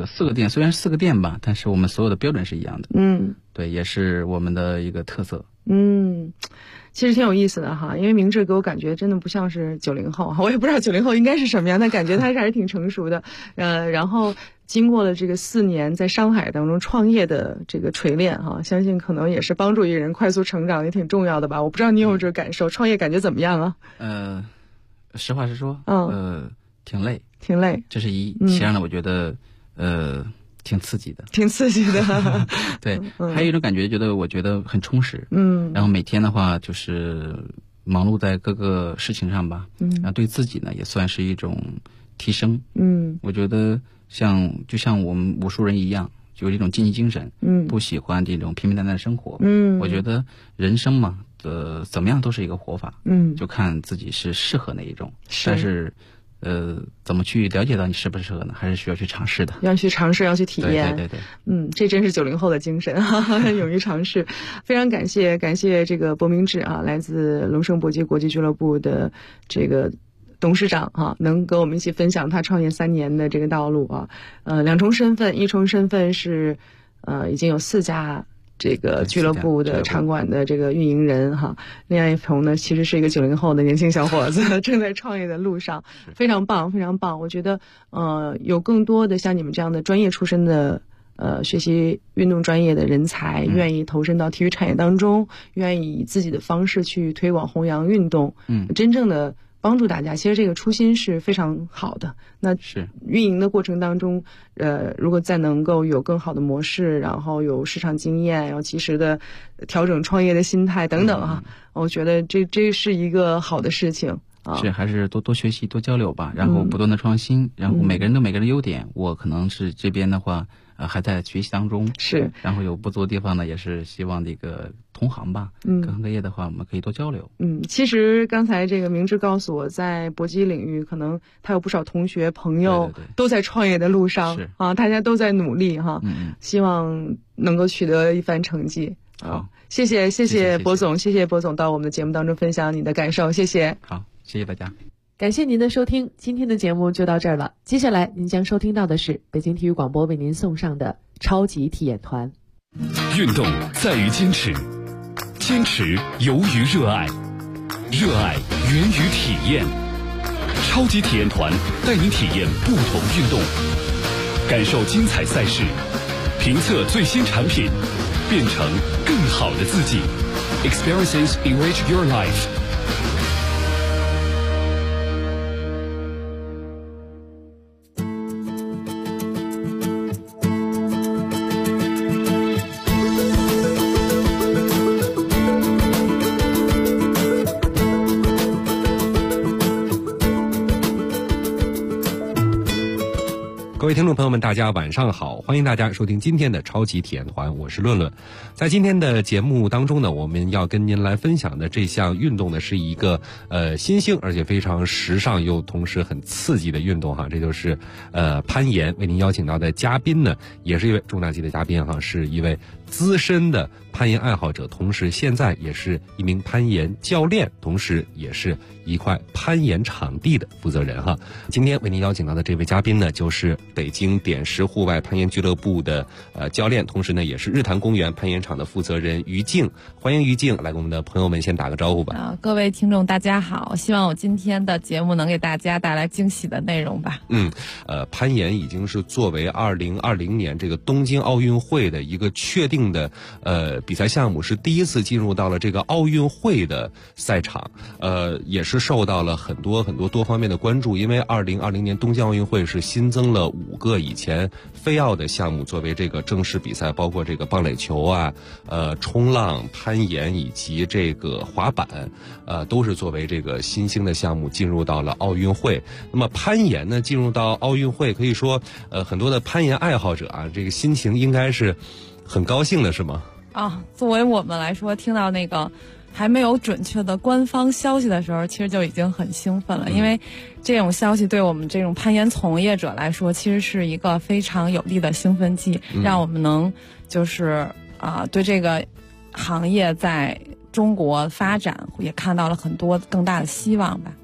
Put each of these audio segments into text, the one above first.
个4个店，虽然是4个店吧，但是我们所有的标准是一样的。对，也是我们的一个特色。 其实挺有意思的哈，因为明志给我感觉真的不像是90后，我也不知道90后应该是什么样，但感觉他还是挺成熟的。然后经过了这个4年在上海当中创业的这个锤炼哈，相信可能也是帮助一个人快速成长，也挺重要的吧。我不知道你有没有这个感受，创业感觉怎么样啊？ 实话实说，挺累，这是一。其二呢，我觉得挺刺激的，对，还有一种感觉，我觉得很充实。然后每天的话就是忙碌在各个事情上吧。然后对自己呢也算是一种提升。我觉得就像我们武术人一样，有一种竞技精神。不喜欢这种平平淡淡的生活。我觉得人生嘛，怎么样都是一个活法。就看自己是适合哪一种。但是怎么去了解到你适不适合呢？还是需要去尝试的， 要去尝试，要去体验。 对， 这真是90后的精神，勇于尝试。非常感谢这个薄明志啊，来自龙盛搏击国际俱乐部的这个董事长啊，能跟我们一起分享他创业3年的这个道路啊。2重身份，一重身份是已经有4家这个俱乐部的场馆的这个运营人哈，另外一重呢，其实是一个90后的年轻小伙子，正在创业的路上，非常棒，非常棒。我觉得有更多的像你们这样的专业出身的学习运动专业的人才，愿意投身到体育产业当中，愿意以自己的方式去推广弘扬运动，真正的帮助大家，其实这个初心是非常好的。那是运营的过程当中，如果再能够有更好的模式，然后有市场经验，要及时的调整创业的心态等等啊，我觉得这是一个好的事情啊。 是，还是多学习，多交流吧，然后不断的创新，然后每个人都每个人的优点，我可能是这边的话还在学习当中， 是， 然后有不足的地方呢，也是希望这个同行吧，各行各业的话，我们可以多交流。 其实刚才这个明志告诉我，在搏击领域，可能他有不少同学朋友都在创业的路上，啊，大家都在努力哈，希望能够取得一番成绩。 好， 谢谢薄总，谢谢薄总到我们的节目当中分享你的感受，谢谢。 好，谢谢大家。 感谢您的收听，今天的节目就到这儿了。接下来您将收听到的是北京体育广播为您送上的超级体验团。 运动在于坚持，坚持由于热爱，热爱源于体验。超级体验团带您体验不同运动，感受精彩赛事，评测最新产品，变成更好的自己。Experiences enrich your life。 各位听众朋友们，大家晚上好，欢迎大家收听今天的超级体验团，我是论论。在今天的节目当中呢，我们要跟您来分享的这项运动呢，是一个新兴而且非常时尚又同时很刺激的运动哈，这就是攀岩。为您邀请到的嘉宾呢，也是一位重量级的嘉宾哈，是一位资深的攀岩爱好者，同时现在也是一名攀岩教练，同时也是一块攀岩场地的负责人哈。今天为您邀请到的这位嘉宾呢，就是北京点石户外攀岩俱乐部的教练，同时呢也是日坛公园攀岩场的负责人于静。欢迎于静来给我们的朋友们先打个招呼吧。 各位听众大家好，希望我今天的节目能给大家带来惊喜的内容吧。 攀岩已经是作为2020年这个东京奥运会的一个确定的比赛项目，是第一次进入到了这个奥运会的赛场，也是受到了很多多方面的关注，因为2020年东京奥运会是新增了5个以前非奥的项目作为这个正式比赛，包括这个棒垒球啊、冲浪、攀岩以及这个滑板，都是作为这个新兴的项目进入到了奥运会。那么攀岩呢，进入到奥运会，可以说很多的攀岩爱好者啊，这个心情应该是很高兴的，是吗？ 作为我们来说，听到那个还没有准确的官方消息的时候，其实就已经很兴奋了，因为这种消息对我们这种攀岩从业者来说，其实是一个非常有力的兴奋剂，让我们能就是对这个行业在中国发展也看到了很多更大的希望吧。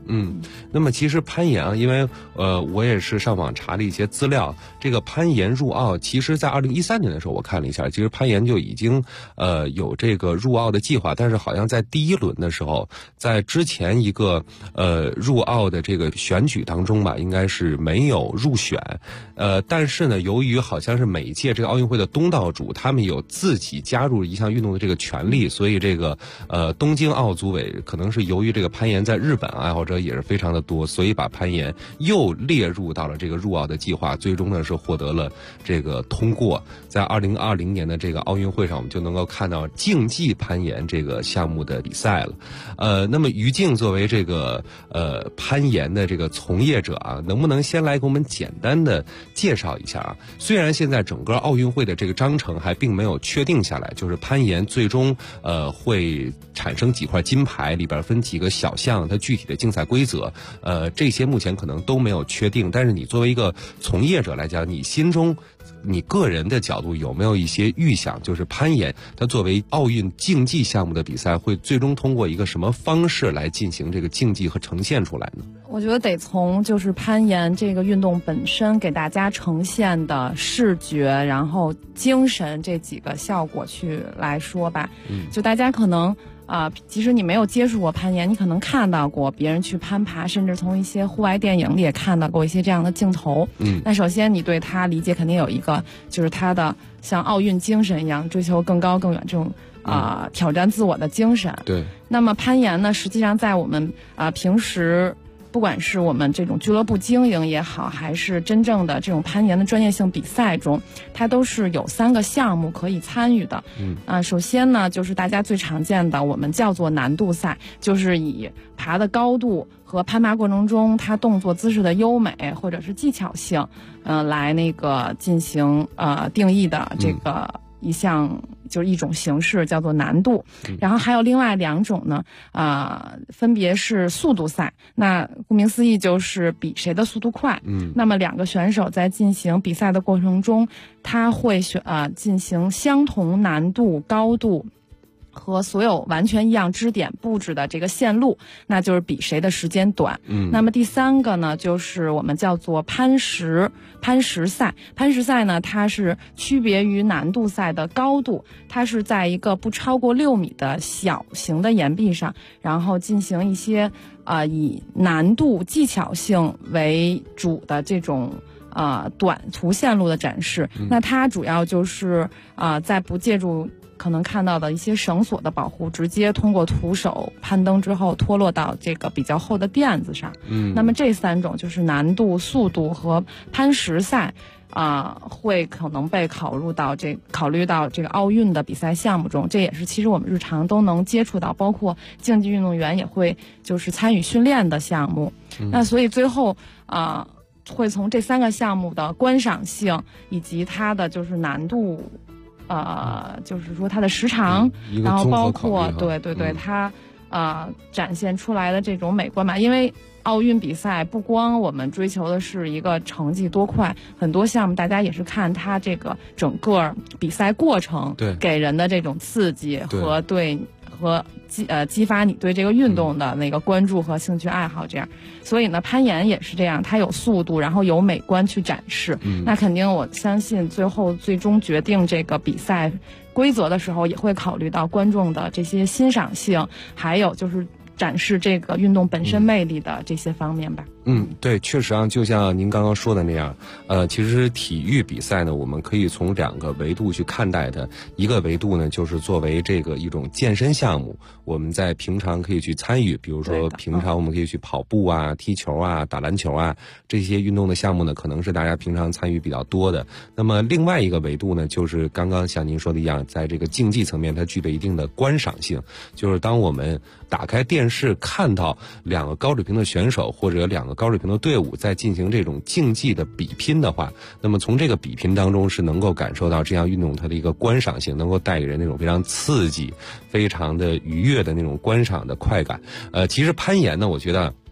那么其实攀岩啊，因为我也是上网查了一些资料，这个攀岩入奥，其实在2013年的时候我看了一下，其实攀岩就已经有这个入奥的计划，但是好像在第1轮的时候，在之前一个入奥的这个选举当中吧，应该是没有入选。但是呢，由于好像是每一届这个奥运会的东道主，他们有自己加入一项运动的这个权利，所以这个东京奥组委可能是由于这个攀岩在日本爱好者也是非常的多，所以把攀岩又列入到了这个入奥的计划，最终呢是获得了这个通过。在2020年的这个奥运会上，我们就能够看到竞技攀岩这个项目的比赛了。那么于静作为这个攀岩的这个从业者啊，能不能先来给我们简单的介绍一下啊？虽然现在整个奥运会的这个章程还并没有确定下来，就是攀岩最终会产生几块金牌，里边分几个小项，它具体的竞赛规则这些目前可能都没有确定。但是你作为一个从业者来讲，你心中你个人的角度有没有一些预想，就是攀岩它作为奥运竞技项目的比赛会最终通过一个什么方式来进行这个竞技和呈现出来呢？ 我觉得得从就是攀岩这个运动本身给大家呈现的视觉然后精神这几个效果去来说吧。就大家可能即使你没有接触过攀岩，你可能看到过别人去攀爬，甚至从一些户外电影里也看到过一些这样的镜头。那首先你对它理解肯定有一个，就是它的像奥运精神一样，追求更高更远这种挑战自我的精神。 对。 那么攀岩呢，实际上在我们平时，不管是我们这种俱乐部经营也好，还是真正的这种攀岩的专业性比赛中，它都是有3个项目可以参与的。首先呢，就是大家最常见的，我们叫做难度赛，就是以爬的高度和攀爬过程中它动作姿势的优美或者是技巧性，来那个进行定义的这个一项。就是一种形式叫做难度，然后还有另外2种呢，分别是速度赛。那顾名思义就是比谁的速度快。那么2个选手在进行比赛的过程中，他会进行相同难度、高度和所有完全一样支点布置的这个线路，那就是比谁的时间短。那么第3个呢，就是我们叫做攀石赛。攀石赛呢，它是区别于难度赛的高度，它是在一个不超过6米的小型的岩壁上，然后进行一些以难度技巧性为主的这种短途线路的展示。那它主要就是在不借助可能看到的一些绳索的保护，直接通过徒手攀登之后脱落到这个比较厚的垫子上。那么这3种就是难度、速度和攀石赛会可能被考虑到这个奥运的比赛项目中。这也是其实我们日常都能接触到，包括竞技运动员也会就是参与训练的项目。那所以最后会从这3个项目的观赏性以及它的就是难度就是说它的时长，然后包括对它展现出来的这种美观吧。因为奥运比赛不光我们追求的是一个成绩多快，很多项目大家也是看它这个整个比赛过程给人的这种刺激和激发你对这个运动的那个关注和兴趣爱好这样。所以呢，攀岩也是这样，它有速度，然后有美观去展示。那肯定我相信最终决定这个比赛规则的时候，也会考虑到观众的这些欣赏性，还有就是展示这个运动本身魅力的这些方面吧。 对，确实就像您刚刚说的那样，其实体育比赛呢，我们可以从2个维度去看待它。一个维度呢，就是作为这个一种健身项目，我们在平常可以去参与，比如说平常我们可以去跑步踢球打篮球这些运动的项目呢，可能是大家平常参与比较多的。那么另外一个维度呢，就是刚刚像您说的一样，在这个竞技层面，它具备一定的观赏性，就是当我们打开电视看到2个高水平的选手或者2个高水平的队伍在进行这种竞技的比拼的话，那么从这个比拼当中是能够感受到这项运动它的一个观赏性，能够带给人那种非常刺激、非常的愉悦的那种观赏的快感。其实攀岩呢，我觉得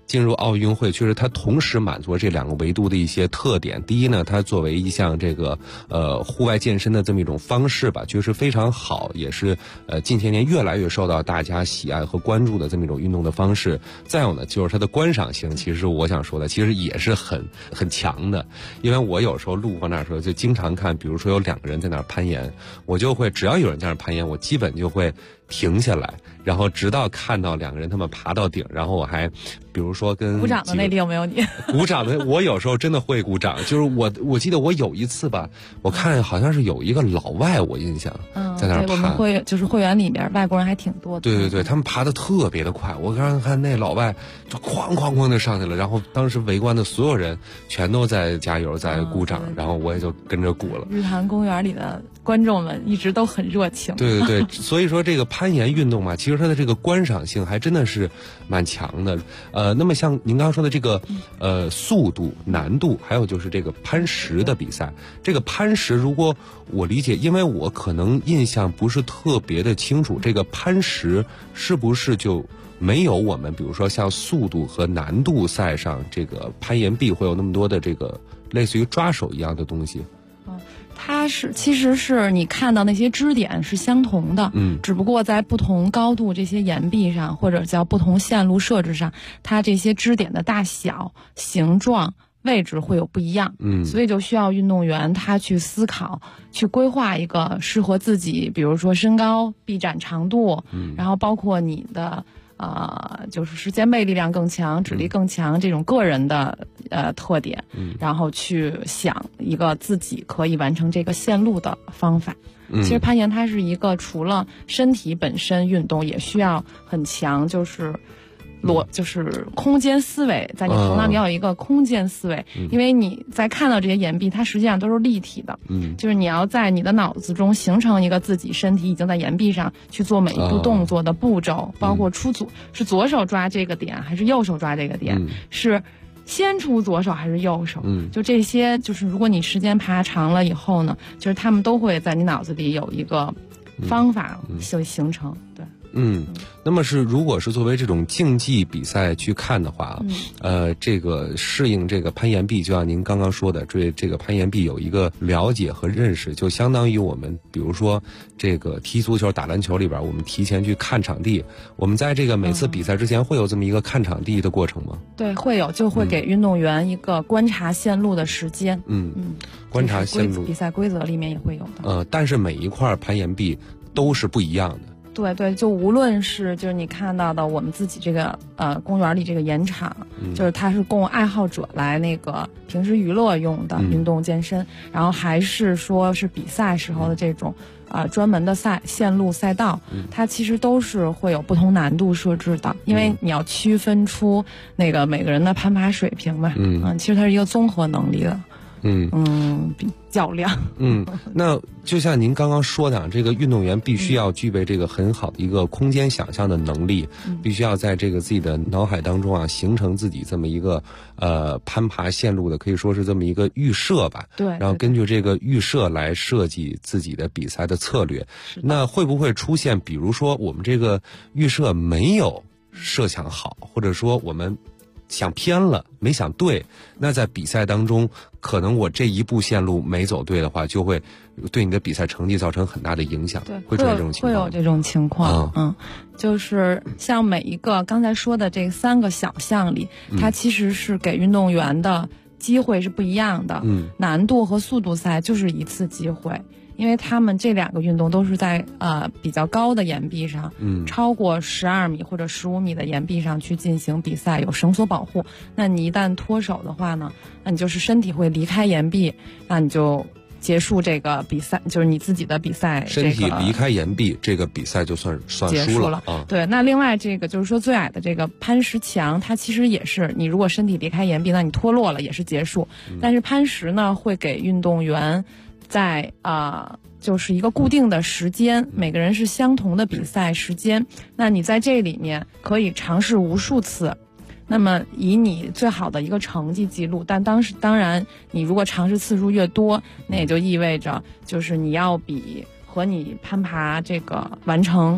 进入奥运会，确实它同时满足了这2个维度的一些特点。第一呢，它作为一项这个户外健身的这么一种方式吧，确实非常好，也是近些年越来越受到大家喜爱和关注的这么一种运动的方式。再有呢，就是它的观赏性，其实我想说的，其实也是很强的。因为我有时候路过那儿的时候，就经常看，比如说有2个人在那儿攀岩，我就会只要有人在那儿攀岩，我基本就会停下来，然后直到看到2个人他们爬到顶，然后我还比如说跟鼓掌的那里有没有你？ 鼓掌的我有时候真的会鼓掌，就是我记得我有一次吧，我看好像是有一个老外，我印象在那儿爬。 我们会员里面外国人还挺多的。 对对对，他们爬得特别的快，我刚刚看那老外就哐哐哐的上去了，然后当时围观的所有人全都在加油在鼓掌，然后我也就跟着鼓了。 日坛公园里的观众们一直都很热情。 对对对，所以说这个攀岩运动嘛，其实它的这个观赏性还真的是蛮强的。那么像您刚刚说的这个速度、难度，还有就是这个攀石的比赛，这个攀石如果我理解，因为我可能印象不是特别的清楚，这个攀石是不是就没有我们比如说像速度和难度赛上这个攀岩壁会有那么多的这个类似于抓手一样的东西？ 其实是你看到那些支点是相同的，只不过在不同高度这些岩壁上，或者叫不同线路设置上，它这些支点的大小、形状、位置会有不一样，所以就需要运动员他去思考，去规划一个适合自己，比如说身高、臂展长度，然后包括你的就是时间内力量更强、指力更强这种个人的特点，然后去想一个自己可以完成这个线路的方法。其实攀岩它是一个除了身体本身运动，也需要很强就是空间思维，在你头脑里要有一个空间思维，因为你在看到这些岩壁，它实际上都是立体的，就是你要在你的脑子中形成一个自己身体已经在岩壁上去做每一步动作的步骤，包括出组是左手抓这个点还是右手抓这个点，是先出左手还是右手，就这些，就是如果你时间爬长了以后呢，就是他们都会在你脑子里有一个方法形成，对。 那么如果是作为这种竞技比赛去看的话，这个适应这个攀岩壁，就像您刚刚说的，对这个攀岩壁有一个了解和认识，就相当于我们比如说这个踢足球、打篮球里边，我们提前去看场地，我们在这个每次比赛之前会有这么一个看场地的过程吗？ 对，会有，就会给运动员一个观察线路的时间。 观察线路， 比赛规则里面也会有的。 但是每一块攀岩壁都是不一样的。 对对，就无论是就是你看到的我们自己这个公园里这个岩场，就是它是供爱好者来那个平时娱乐用的运动健身，然后还是说是比赛时候的这种专门的线路赛道，它其实都是会有不同难度设置的，因为你要区分出那个每个人的攀爬水平嘛，其实它是一个综合能力的。较量。 那就像您刚刚说的，这个运动员必须要具备这个很好的一个空间想象的能力，必须要在这个自己的脑海当中形成自己这么一个攀爬线路的，可以说是这么一个预设吧。 对。 然后根据这个预设来设计自己的比赛的策略。那会不会出现，比如说我们这个预设没有设想好，或者说我们想偏了，没想对，那在比赛当中，可能我这一步线路没走对的话，就会对你的比赛成绩造成很大的影响。 对， 会出现这种情况。 会有这种情况。就是像每一个刚才说的这3个小项里，它其实是给运动员的机会是不一样的。难度和速度赛就是一次机会。因为他们这2个运动都是在比较高的岩壁上，超过12米或者15米的岩壁上去进行比赛，有绳索保护。那你一旦脱手的话呢，那你就是身体会离开岩壁，那你就结束这个比赛，就是你自己的比赛。 身体离开岩壁，这个比赛就算输了。 对，那另外这个就是说最矮的这个攀石墙，它其实也是你如果身体离开岩壁，那你脱落了也是结束。但是攀石呢，会给运动员在就是一个固定的时间，每个人是相同的比赛时间，那你在这里面可以尝试无数次，那么以你最好的一个成绩记录，但当然你如果尝试次数越多，那也就意味着就是你要比和你攀爬这个完成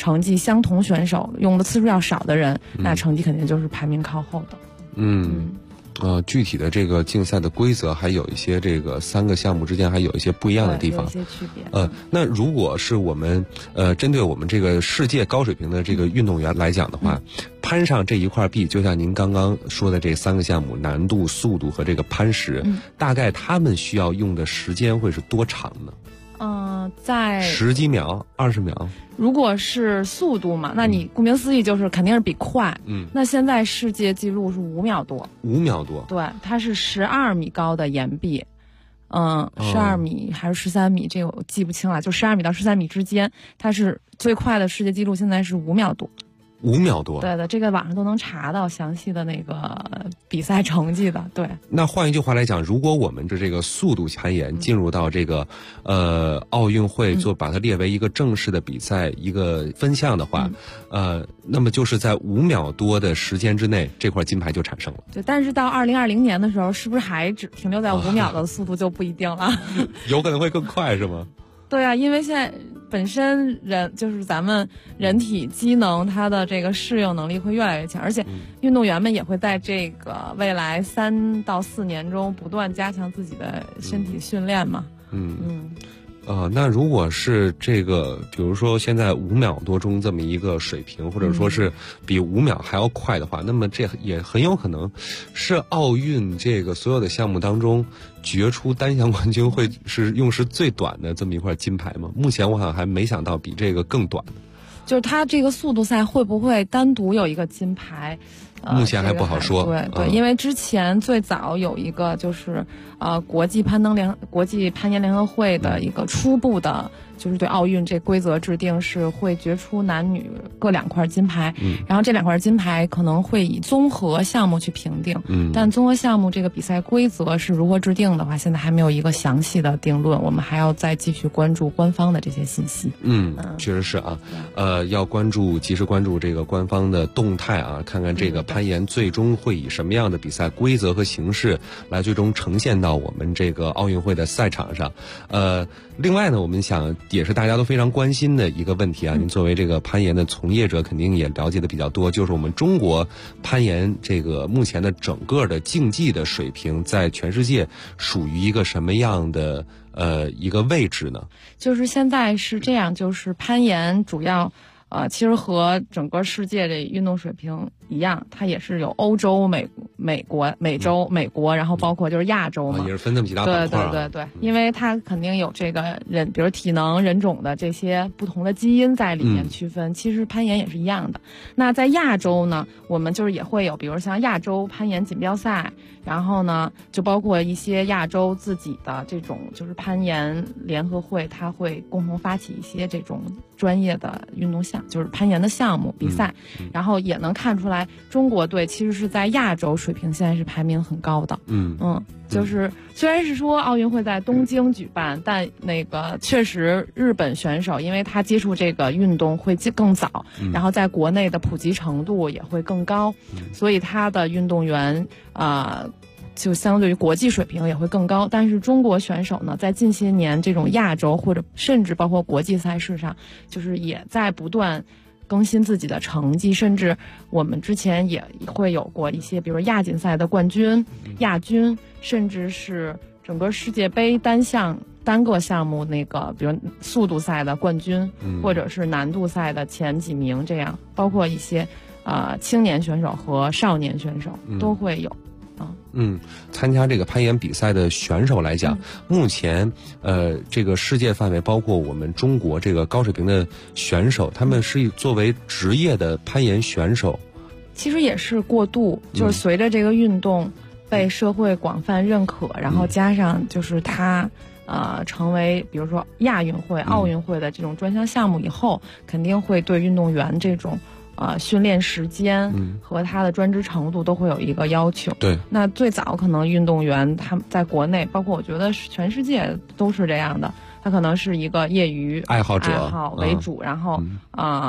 成绩相同选手用的次数要少的人，那成绩肯定就是排名靠后的。 具体的这个竞赛的规则还有一些这个3个项目之间还有一些不一样的地方， 有一些区别。 那如果是我们针对我们这个世界高水平的这个运动员来讲的话，攀上这一块壁，就像您刚刚说的这3个项目，难度、速度和这个攀石，大概他们需要用的时间会是多长呢？ 在 10几秒、20秒。 如果是速度嘛，那你顾名思义就是肯定是比快。那现在世界纪录是5秒多。 5秒多。 对，它是12米高的岩壁。12米还是13米，这个我记不清了，就12米到13米之间，它是最快的世界纪录，现在是5秒多。 5秒多， 对的，这个网上都能查到详细的那个比赛成绩的。对， 那换一句话来讲，如果我们的这个速度攀岩进入到这个奥运会，就把它列为一个正式的比赛一个分项的话，那么就是在5秒多的时间之内，这块金牌就产生了。 对，但是到2020年的时候，是不是还只停留在5秒的速度就不一定了？ 有可能会更快，是吗？ 对啊，因为现在本身就是咱们人体机能，它的这个适应能力会越来越强，而且运动员们也会在这个未来3到4年中不断加强自己的身体训练嘛。 那如果是这个，比如说现在5秒多钟这么一个水平，或者说是比5秒还要快的话，那么这也很有可能是奥运这个所有的项目当中决出单项冠军会是用时最短的这么一块金牌吗？目前我好像还没想到比这个更短的。 就是它这个速度赛会不会单独有一个金牌？ 目前还不好说。 对，因为之前最早有一个就是国际攀岩联合会的一个初步的，就是对奥运这规则制定是会决出男女各2块金牌，然后这2块金牌可能会以综合项目去评定，但综合项目这个比赛规则是如何制定的话，现在还没有一个详细的定论，我们还要再继续关注官方的这些信息。 确实是啊，要及时关注这个官方的动态啊，看看这个攀岩最终会以什么样的比赛规则和形式来最终呈现到我们这个奥运会的赛场上。另外呢，我们想也是大家都非常关心的一个问题啊，您作为这个攀岩的从业者肯定也了解的比较多，就是我们中国攀岩这个目前的整个的竞技的水平在全世界属于一个什么样的一个位置呢？就是现在是这样，就是攀岩主要其实和整个世界这运动水平一样，它也是有欧洲、美国，然后包括就是亚洲嘛， 也是分这么几大板块。 对，因为它肯定有这个比如体能、人种的这些不同的基因在里面区分。其实攀岩也是一样的。那在亚洲呢，我们就是也会有，比如像亚洲攀岩锦标赛，然后呢，就包括一些亚洲自己的这种就是攀岩联合会，它会共同发起一些这种专业的运动项，就是攀岩的项目比赛，然后也能看出来中国队其实是在亚洲水平现在是排名很高的。就是虽然是说奥运会在东京举办，但那个确实日本选手因为他接触这个运动会更早，然后在国内的普及程度也会更高，所以他的运动员就相对于国际水平也会更高。但是中国选手呢，在近些年这种亚洲或者甚至包括国际赛事上，就是也在不断更新自己的成绩，甚至我们之前也会有过一些，比如亚锦赛的冠军、亚军，甚至是整个世界杯单个项目那个，比如速度赛的冠军，或者是难度赛的前几名，这样包括一些青年选手和少年选手都会有。 参加这个攀岩比赛的选手来讲，目前这个世界范围包括我们中国这个高水平的选手，他们是作为职业的攀岩选手， 其实也是过渡，就是随着这个运动被社会广泛认可，然后加上就是它成为比如说亚运会、奥运会的这种专项项目以后，肯定会对运动员这种训练时间和他的专职程度都会有一个要求。 对， 那最早可能运动员他们在国内，包括我觉得全世界都是这样的，他可能是一个业余爱好者为主，然后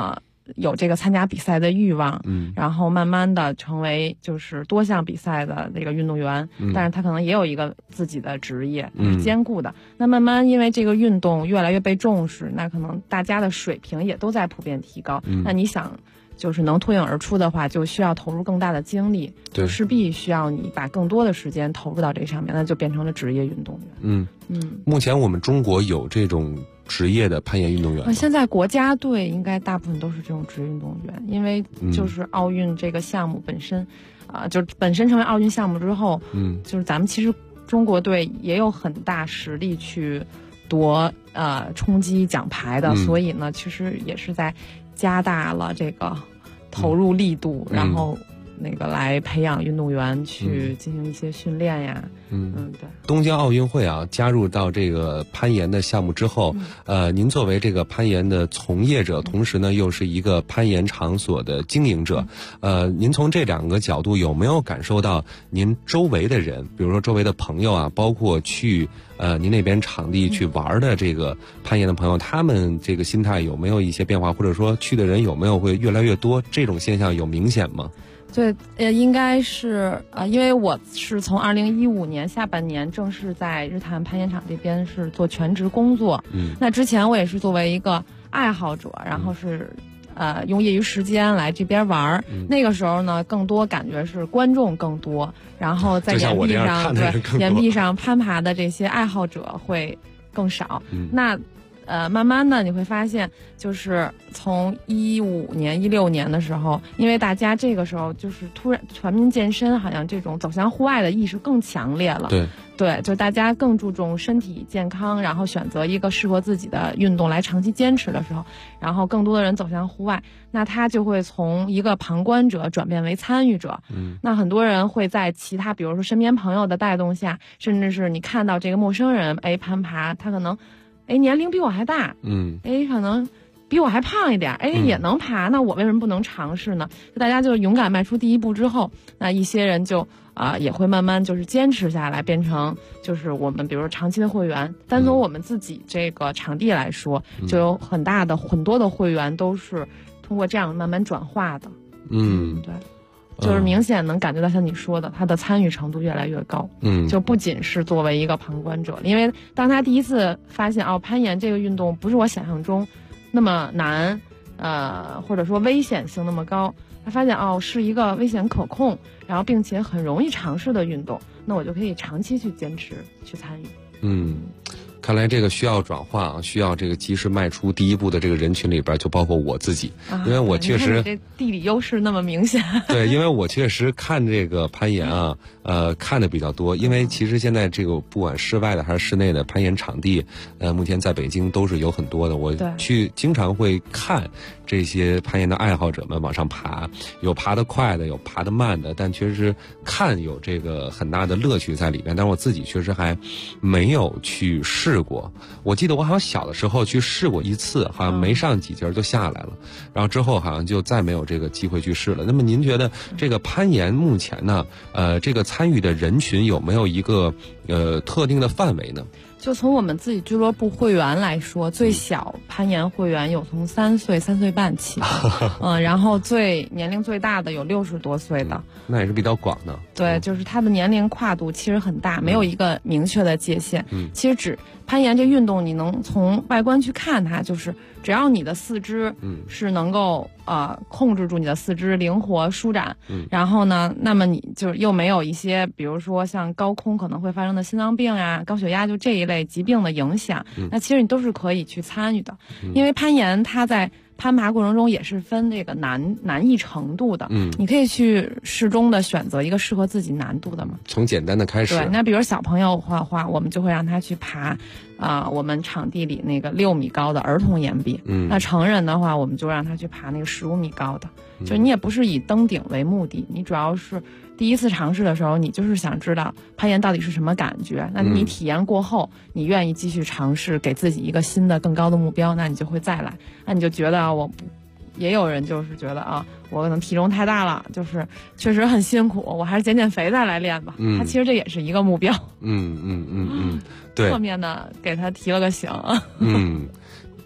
有这个参加比赛的欲望，然后慢慢的成为就是多项比赛的这个运动员，但是他可能也有一个自己的职业，是兼顾的。那慢慢因为这个运动越来越被重视，那可能大家的水平也都在普遍提高。那你想，就是能脱颖而出的话，就需要投入更大的精力，就势必需要你把更多的时间投入到这上面，那就变成了职业运动员。 目前我们中国有这种职业的攀岩运动员吗？ 现在国家队应该大部分都是这种职业运动员，因为就是奥运这个项目本身，就是本身成为奥运项目之后，就是咱们其实中国队也有很大实力去夺冲击奖牌的，所以呢，其实也是在加大了这个投入力度，然后那个来培养运动员去进行一些训练呀。对。 东京奥运会加入到这个攀岩的项目之后，您作为这个攀岩的从业者，同时呢又是一个攀岩场所的经营者，您从这两个角度有没有感受到您周围的人，比如说周围的朋友包括去您那边场地去玩的这个攀岩的朋友，他们这个心态有没有一些变化，或者说去的人有没有会越来越多？这种现象有明显吗？ 对，应该是因为我是从2015年下半年正式在日坛攀岩场这边是做全职工作。那之前我也是作为一个爱好者，然后是用业余时间来这边玩。那个时候呢，更多感觉是观众更多，然后在岩壁上攀爬的这些爱好者会更少。那慢慢的你会发现，就是从15年、16年的时候，因为大家这个时候就是突然全民健身，好像这种走向户外的意识更强烈了。对，就大家更注重身体健康，然后选择一个适合自己的运动来长期坚持的时候，然后更多的人走向户外，那他就会从一个旁观者转变为参与者。那很多人会在其他，比如说身边朋友的带动下，甚至是你看到这个陌生人攀爬，他可能年龄比我还大，可能比我还胖一点，也能爬，那我为什么不能尝试呢？大家就勇敢迈出第一步之后，那一些人就也会慢慢就是坚持下来，变成就是我们比如说长期的会员。单从我们自己这个场地来说，就有很多的会员都是通过这样慢慢转化的。对。就是明显能感觉到像你说的，他的参与程度越来越高。就不仅是作为一个旁观者，因为当他第一次发现攀岩这个运动不是我想象中那么难，或者说危险性那么高，他发现是一个危险可控，然后并且很容易尝试的运动，那我就可以长期去坚持去参与。 看来这个需要转化需要这个及时迈出第一步的这个人群里边，就包括我自己，因为我确实这地理优势那么明显。 对，因为我确实看这个攀岩看的比较多，因为其实现在这个不管室外的还是室内的攀岩场地，目前在北京都是有很多的。我去经常会看这些攀岩的爱好者们往上爬，有爬得快的，有爬得慢的，但确实看有这个很大的乐趣在里面。但是我自己确实还没有去试过。我记得我好像小的时候去试过一次，好像没上几节就下来了，然后之后好像就再没有这个机会去试了。那么您觉得这个攀岩目前呢，这个参与的人群有没有一个特定的范围呢？ 就从我们自己俱乐部会员来说，最小攀岩会员有从3岁、3岁半起，然后年龄最大的有60多岁的， 那也是比较广的。 对，就是他的年龄跨度其实很大，没有一个明确的界限。其实攀岩这运动，你能从外观去看它，就是只要你的四肢是能够控制住你的四肢灵活舒展，然后呢，那么你就又没有一些比如说像高空可能会发生的心脏病呀、高血压就这一类疾病的影响，那其实你都是可以去参与的。因为攀岩它在攀爬过程中也是分这个难易程度的，你可以去适中的选择一个适合自己难度的嘛， 从简单的开始。 对，那比如小朋友的话，我们就会让他去爬我们场地里那个6米高的儿童岩壁，那成人的话，我们就让他去爬那个15米高的，就你也不是以登顶为目的，你主要是第一次尝试的时候，你就是想知道攀岩到底是什么感觉。那你体验过后，你愿意继续尝试，给自己一个新的更高的目标，那你就会再来。那你就觉得也有人就是觉得我可能体重太大了，就是确实很辛苦，我还是减肥再来练吧。他其实这也是一个目标。 对， 侧面的给他提了个醒。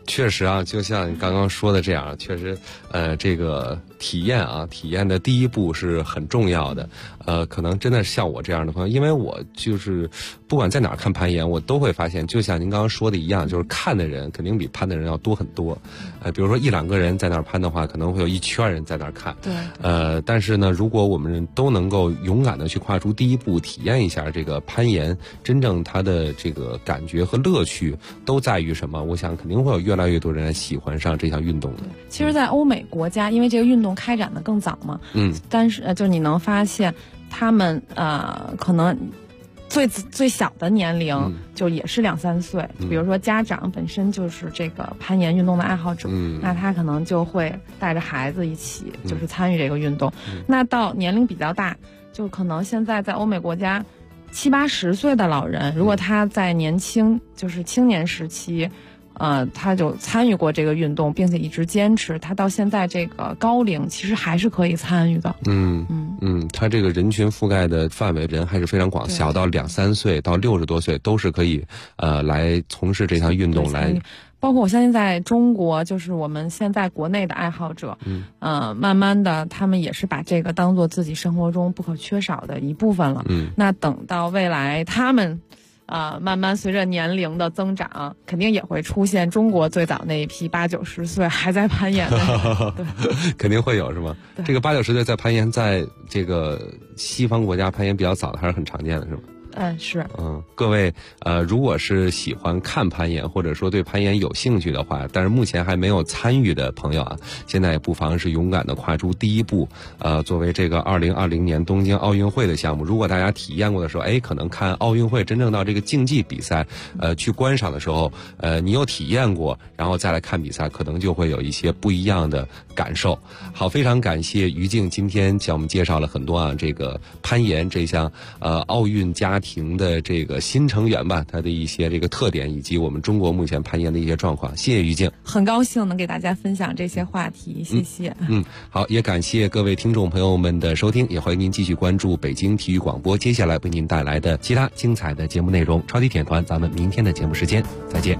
确实啊，就像你刚刚说的这样，确实，这个体验的第一步是很重要的。可能真的像我这样的朋友，因为我就是不管在哪儿看攀岩，我都会发现，就像您刚刚说的一样，就是看的人肯定比攀的人要多很多。比如说1-2个人在那儿攀的话，可能会有一圈人在那儿看。 对。 但是呢，如果我们都能够勇敢的去跨出第一步，体验一下这个攀岩，真正它的这个感觉和乐趣都在于什么？我想肯定会有越来越多人来喜欢上这项运动的。 其实，在欧美国家，因为这个运动开展的更早嘛，但是就你能发现，他们可能最小的年龄就也是2-3岁。比如说家长本身就是这个攀岩运动的爱好者，那他可能就会带着孩子一起就是参与这个运动。那到年龄比较大，就可能现在在欧美国家70-80岁的老人，如果他在年轻就是青年时期，他就参与过这个运动，并且一直坚持，他到现在这个高龄其实还是可以参与的。 他这个人群覆盖的范围人还是非常广，小到2-3岁到60多岁都是可以来从事这项运动来。 包括我相信在中国，就是我们现在国内的爱好者，慢慢的他们也是把这个当做自己生活中不可缺少的一部分了。那等到未来他们慢慢随着年龄的增长，肯定也会出现中国最早那一批80-90岁还在攀岩的。对， 肯定会有是吗？这个80-90岁在攀岩，在这个西方国家攀岩比较早的，还是很常见的是吗？ 是。 各位，如果是喜欢看攀岩，或者说对攀岩有兴趣的话，但是目前还没有参与的朋友啊，现在也不妨是勇敢的跨出第一步。作为这个2020年东京奥运会的项目，如果大家体验过的时候，可能看奥运会真正到这个竞技比赛，去观赏的时候，你有体验过，然后再来看比赛，可能就会有一些不一样的感受。好，非常感谢于静今天向我们介绍了很多这个攀岩这项奥运家庭的这个新成员吧，它的一些这个特点，以及我们中国目前攀岩的一些状况。谢谢于静， 很高兴能给大家分享这些话题，谢谢。 好，也感谢各位听众朋友们的收听，也欢迎您继续关注北京体育广播接下来为您带来的其他精彩的节目内容。超级铁团，咱们明天的节目时间再见。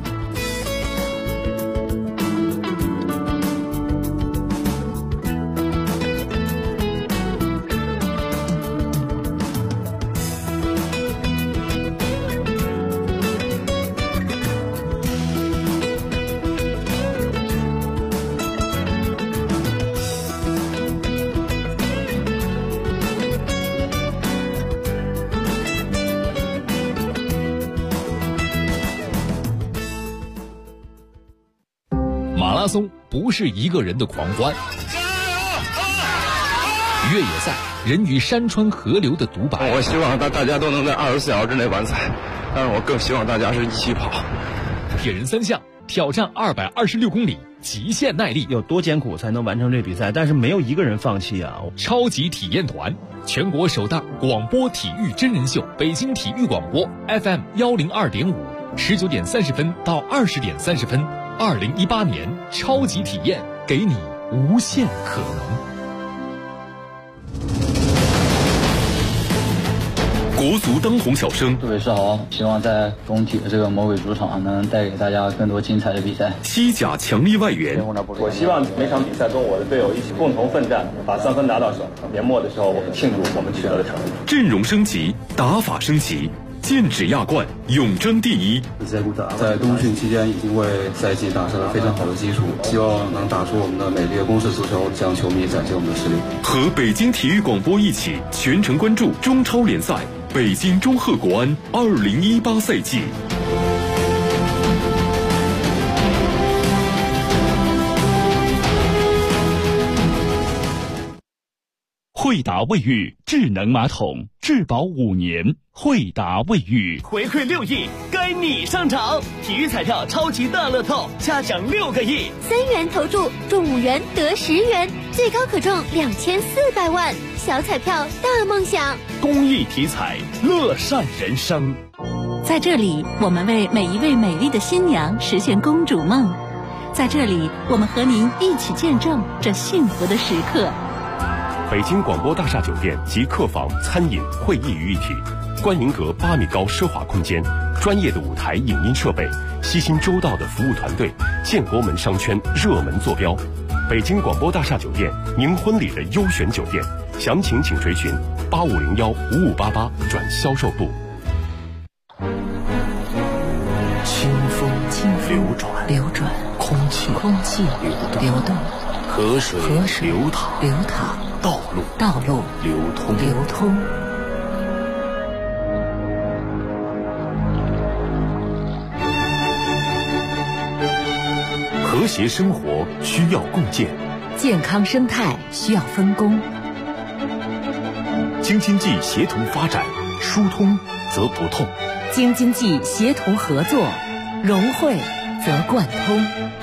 马拉松不是一个人的狂欢，越野赛人与山川河流的独白。 我希望大家都能在24小时之内完赛，但是我更希望大家是一起跑。 铁人3项挑战226公里，极限耐力， 有多艰苦才能完成这比赛？但是没有一个人放弃啊！ 超级体验团，全国首档广播体育真人秀，北京体育广播 FM 102.5，19点30分到20点30分。2018年超级体验，给你无限可能。国足当红小生， 各位是好，希望在工体的这个魔鬼主场能带给大家更多精彩的比赛。 西甲强力外援， 我希望每场比赛跟我的队友一起共同奋战，把3分拿到手。年末的时候，我们庆祝我们取得的成绩。 阵容升级，打法升级。剑指亚冠，永争第一。 在冬训期间已经为赛季打下了非常好的基础，希望能打出我们的美丽的公式足球，向球迷展现我们的实力。 和北京体育广播一起全程关注中超联赛北京中赫国安2018赛季。惠达卫浴智能马桶，质保5年。惠达卫浴回馈6亿，该你上场！体育彩票超级大乐透，下奖6个亿 ，3元投注中5元得10元，最高可中2400万。小彩票大梦想， 公益体彩，乐善人生。 在这里，我们为每一位美丽的新娘实现公主梦。在这里，我们和您一起见证这幸福的时刻。 北京广播大厦酒店及客房、餐饮、会议于一体， 观迎阁8米高奢华空间，专业的舞台影音设备，悉心周到的服务团队，建国门商圈热门坐标。北京广播大厦酒店，您婚礼的优选酒店，详情请垂询85015588转销售部。 清风流转，空气流动，河水流淌，道路流通。 和谐生活需要共建， 健康生态需要分工。 京津冀协同发展，疏通则不痛； 京津冀协同合作，融汇则贯通。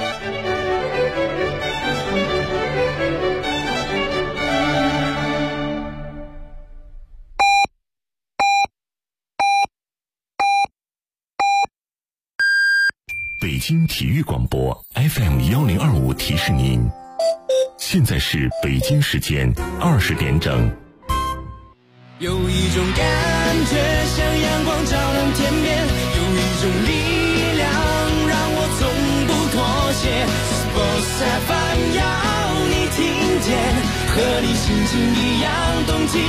北京体育广播 FM1025提示您，现在是北京时间20点整。 有一种感觉像阳光照亮天边，有一种力量让我从不妥协。Sports FM 要你听见，和你心情一样动起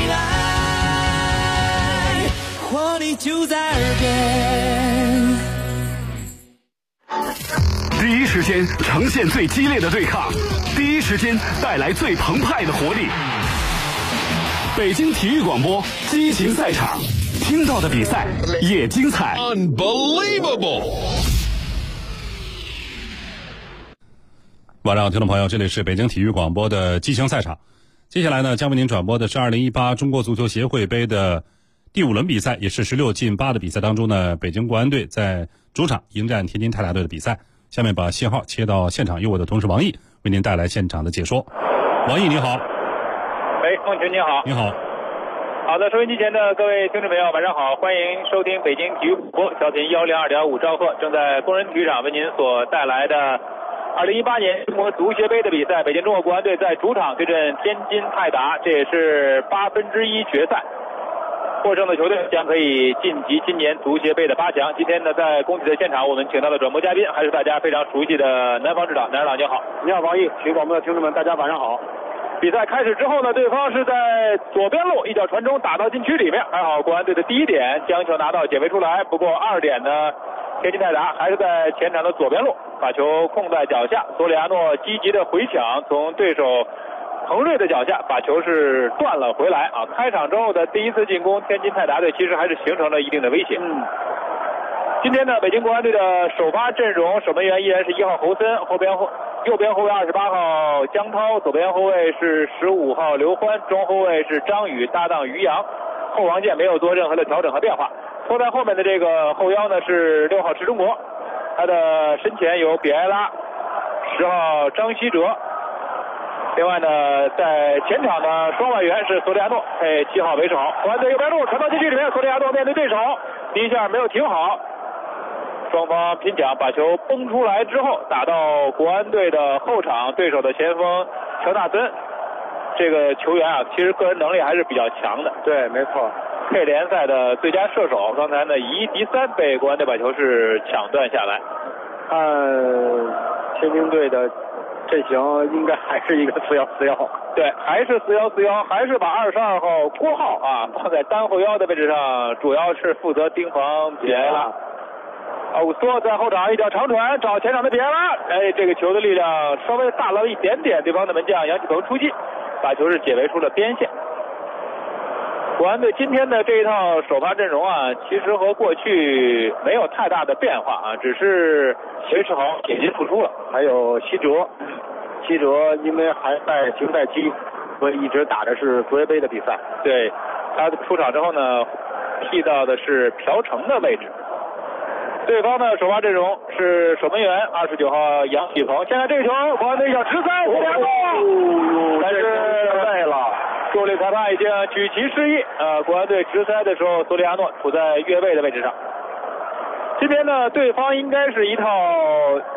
来，活力就在耳边。 第一时间呈现最激烈的对抗，第一时间带来最澎湃的活力。北京体育广播激情赛场，听到的比赛也精彩。Unbelievable！ 晚上好，听众朋友，这里是北京体育广播的激情赛场。接下来呢，将为您转播的是2018中国足球协会杯的第5轮比赛，也是16进8的比赛当中呢，北京国安队在主场迎战天津泰达队的比赛。下面把信号切到现场，有我的同事王毅为您带来现场的解说。王毅你好。 孟群你好。 你好。 好的，收音机前的各位听众朋友晚上好，欢迎收听北京体育广播，调频102.5兆赫，正在工人体育场为您所带来的2018年中国足协杯的比赛，北京中国国安队在主场对阵天津泰达，这也是1/8决赛。获胜的球队将可以晋级今年足协杯的8强。今天呢，在工体的现场，我们请到的转播嘉宾还是大家非常熟悉的南方指导，南指导你好。 你好，王毅，体育广播的听众们，大家晚上好。 比赛开始之后呢，对方是在左边路一脚传中打到禁区里面，还好国安队的第1点将球拿到解围出来。不过2点呢，天津泰达还是在前场的左边路把球控在脚下，索里亚诺积极的回抢，从对手彭瑞的脚下把球是断了回来啊！开场之后的第1次进攻，天津泰达队其实还是形成了一定的威胁。今天呢，北京国安队的首发阵容，守门员依然是1号侯森，右边后卫28号姜涛，左边后卫是15号刘欢，中后卫是张宇搭档于洋，后防线没有做任何的调整和变化。拖在后面的这个后腰呢是6号池中国，他的身前有比埃拉，10号张稀哲。另外呢，在前场呢，双外援是索里亚诺配7号韦世豪。国安队右边路传到禁区里面，索里亚诺面对对手，第一下没有停好，双方拼抢，把球崩出来之后打到国安队的后场，对手的前锋乔纳森。这个球员啊，其实个人能力还是比较强的。 对，没错。 K 联赛的最佳射手，刚才呢以1敌3被国安队把球是抢断下来。 天津队的阵型应该还是一个4-1-4-1， 对，还是4-1-4-1，还是把22号郭浩啊放在单后腰的位置上，主要是负责盯防比埃拉。奥古斯托在后场一脚长传找前场的比埃拉，这个球的力量稍微大了一点点，对方的门将杨启鹏出击，把球是解围出了边线。国安队今天的这一套首发阵容啊，其实和过去没有太大的变化啊，只是韦世豪紧急复出了， 还有西哲因为还在停赛期，所以一直打的是足协杯的比赛。 对，他出场之后呢，替到的是朴成的位置。对方的首发阵容是守门员29号杨启鹏。现在这个球，国安队想直塞，但是累了。 助理裁判已经举旗示意，国安队直塞的时候，索里亚诺处在越位的位置上。今天呢，对方应该是一套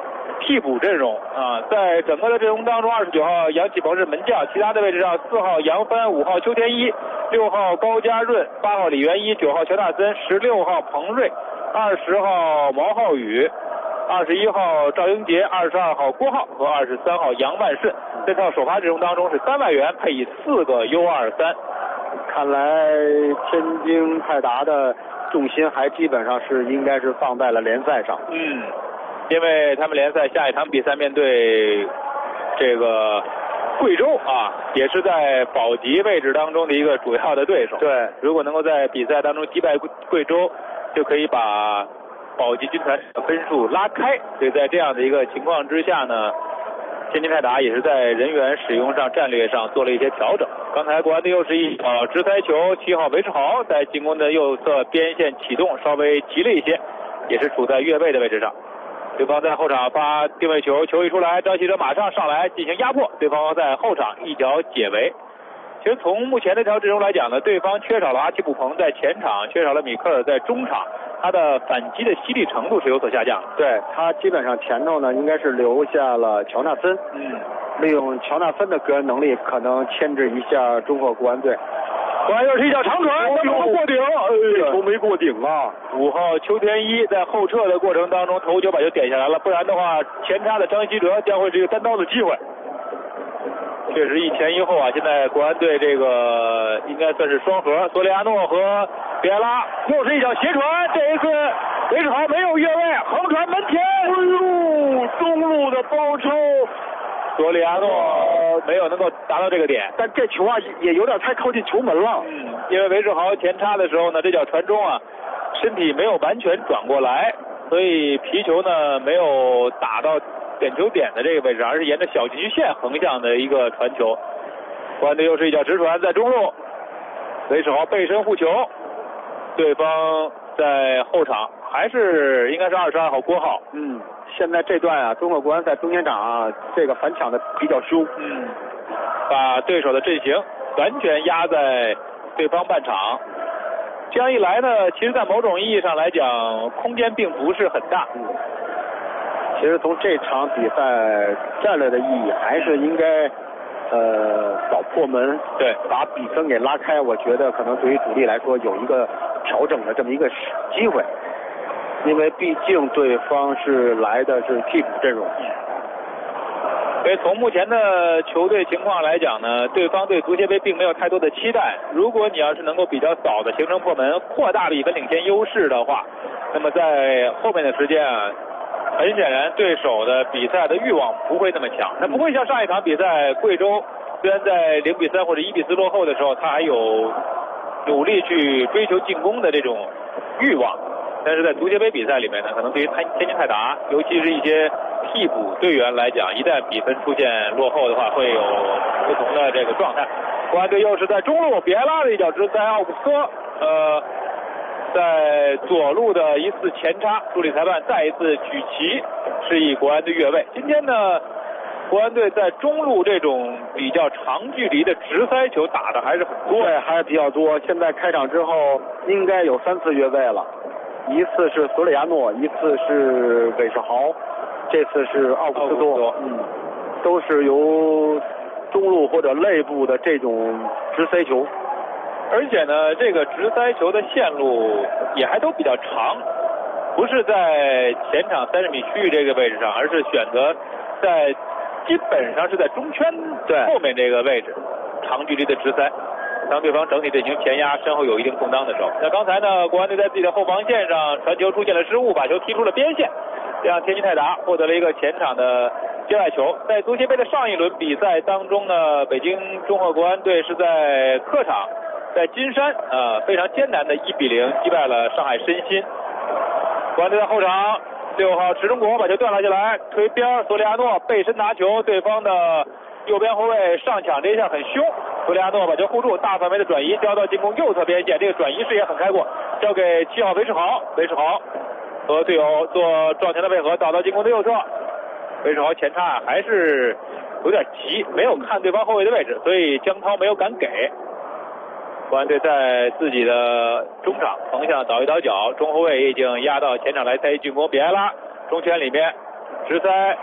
替补阵容啊，在整个的阵容当中，29号杨启鹏是门将，其他的位置上4号杨帆、5号邱天一、6号高家润、8号李元一、9号乔纳森、16号彭瑞、20号毛浩宇、21号赵英杰、22号郭浩和23号杨万顺。这套首发阵容当中是3外援配以4个 U23。 看来天津泰达的重心还基本上是应该是放在了联赛上。 因为他们联赛下一场比赛面对这个贵州啊，也是在保级位置当中的一个主要的对手。 对， 如果能够在比赛当中击败贵州，就可以把保级军团的分数拉开。所以在这样的一个情况之下呢，天津泰达也是在人员使用上、战略上做了一些调整。刚才国安队又是一直塞球，7号韦世豪在进攻的右侧边线启动，稍微急了一些，也是处在越位的位置上。对方在后场发定位球，球一出来，张稀哲马上上来进行压迫，对方在后场一脚解围。其实从目前这条阵容来讲呢，对方缺少了阿奇布彭在前场，缺少了米克尔在中场，他的反击的犀利程度是有所下降的。 对，他基本上前头呢应该是留下了乔纳森，利用乔纳森的个人能力可能牵制一下中国国安队。 国安又是一脚长传，过顶， 球没过顶啊 ！5号邱天一在后撤的过程当中头球把球点下来了，不然的话前插的张稀哲将会是一个单刀的机会。确实一前一后啊，现在国安队这个应该算是双核，索里亚诺和比埃拉，又是一脚斜传，这一次韦世豪没有越位，横传门前，中路的包抄，索里亚诺没有能够达到这个点， 但这球啊也有点太靠近球门了。 因为韦世豪前插的时候呢，这脚传中啊，身体没有完全转过来，所以皮球呢没有打到点球点的这个位置，而是沿着小禁区线横向的一个传球。国安队又是一脚直传在中路，韦世豪背身护球，对方在后场还是应该是22号郭浩。 现在这段啊，中国国安在中前场啊，这个反抢的比较凶。 把对手的阵型完全压在对方半场。这样一来呢，其实在某种意义上来讲，空间并不是很大。 其实从这场比赛战略的意义，还是应该早破门， 对， 把比分给拉开。我觉得可能对于主力来说有一个调整的这么一个机会，因为毕竟对方是来的是替补阵容。 所以从目前的球队情况来讲呢，对方对足协杯并没有太多的期待。如果你要是能够比较早的形成破门，扩大比分领先优势的话，那么在后面的时间啊，很显然对手的比赛的欲望不会那么强。那不会像上一场比赛，贵州虽然在0-3或者1-4落后的时候，他还有努力去追求进攻的这种欲望。但是在足协杯比赛里面呢，可能对于天津泰达，尤其是一些替补队员来讲，一旦比分出现落后的话，会有不同的这个状态。国安队又是在中路比埃拉的一脚直塞，奥古斯科在左路的一次前插，助理裁判再一次举旗示意国安队越位。今天呢，国安队在中路这种比较长距离的直塞球打的还是很多， 对，还是比较多。现在开场之后应该有3次越位了，一次是索里亚诺，一次是韦世豪，这次是奥古斯多，都是由中路或者内部的这种直塞球。 而且呢，这个直塞球的线路也还都比较长，不是在前场30米区域这个位置上，而是选择在基本上是在中圈后面这个位置长距离的直塞，当对方整体阵型前压，身后有一定空当的时候。那刚才呢，国安队在自己的后防线上传球出现了失误，把球踢出了边线，这样天津泰达获得了一个前场的接外球。在足协杯的上一轮比赛当中呢，北京中赫国安队是在客场在金山非常艰难的1-0击败了上海申鑫。国安队在后场，6号池中国把球断了下来，推边，索里亚诺背身拿球，对方的右边后卫上抢这一下很凶，索里亚诺把球护住，大范围的转移交到进攻右侧边线，这个转移视野很开阔，交给7号韦世豪，韦世豪和队友做撞前的配合，倒到进攻的右侧，韦世豪前插还是有点急，没有看对方后卫的位置，所以姜涛没有敢给。国安队在自己的中场横向倒一倒脚，中后卫已经压到前场来参与进攻，比埃拉中圈里面直塞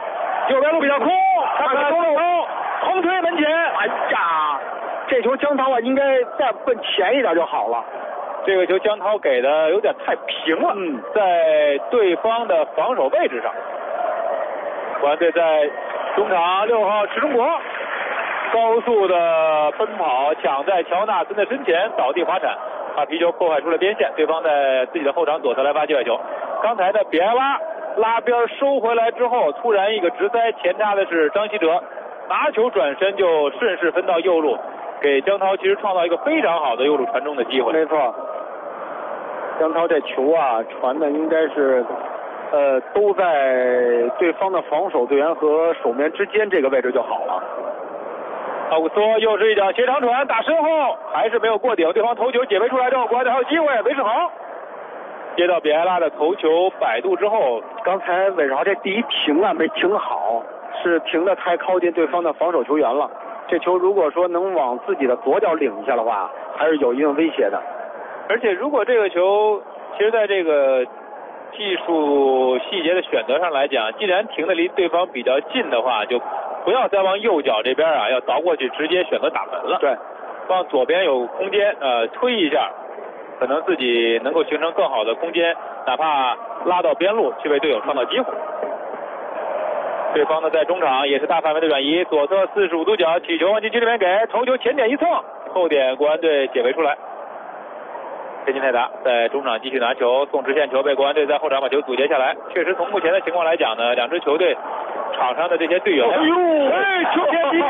右边路比较空，他看中路横推门前，哎呀，这球江涛啊应该再奔前一点就好了。 这个球江涛给的有点太平了，在对方的防守位置上。国安队在中场6号池中国高速的奔跑，抢在乔纳森的身前，倒地滑铲，把皮球破坏出了边线。对方在自己的后场左侧来发界外球。刚才的比埃拉拉边收回来之后，突然一个直塞，前插的是张稀哲，拿球转身就顺势分到右路，给江涛其实创造一个非常好的右路传中的机会。 没错。江涛这球啊传的应该是都在对方的防守队员和守门之间这个位置就好了。 奥古斯托又是一脚斜长传打身后，还是没有过顶，对方头球解围出来之后，国安队还有机会，韦世豪接到比埃拉的头球摆渡之后， 刚才韦世豪这第一停啊没停好，是停的太靠近对方的防守球员了。这球如果说能往自己的左脚领一下的话，还是有一定威胁的。 而且如果这个球其实在这个技术细节的选择上来讲，既然停的离对方比较近的话，就不要再往右脚这边啊，要倒过去直接选择打门了。 对， 往左边有空间推一下，可能自己能够形成更好的空间，哪怕拉到边路去为队友创造机会。对方呢在中场也是大范围的转移，左侧45度角起球往禁区里面给，头球前点一蹭，后点国安队解围出来。天津泰达在中场继续拿球，送直线球被国安队在后场把球阻截下来。确实从目前的情况来讲呢，两支球队场上的这些队友， 哎呦，球天敌，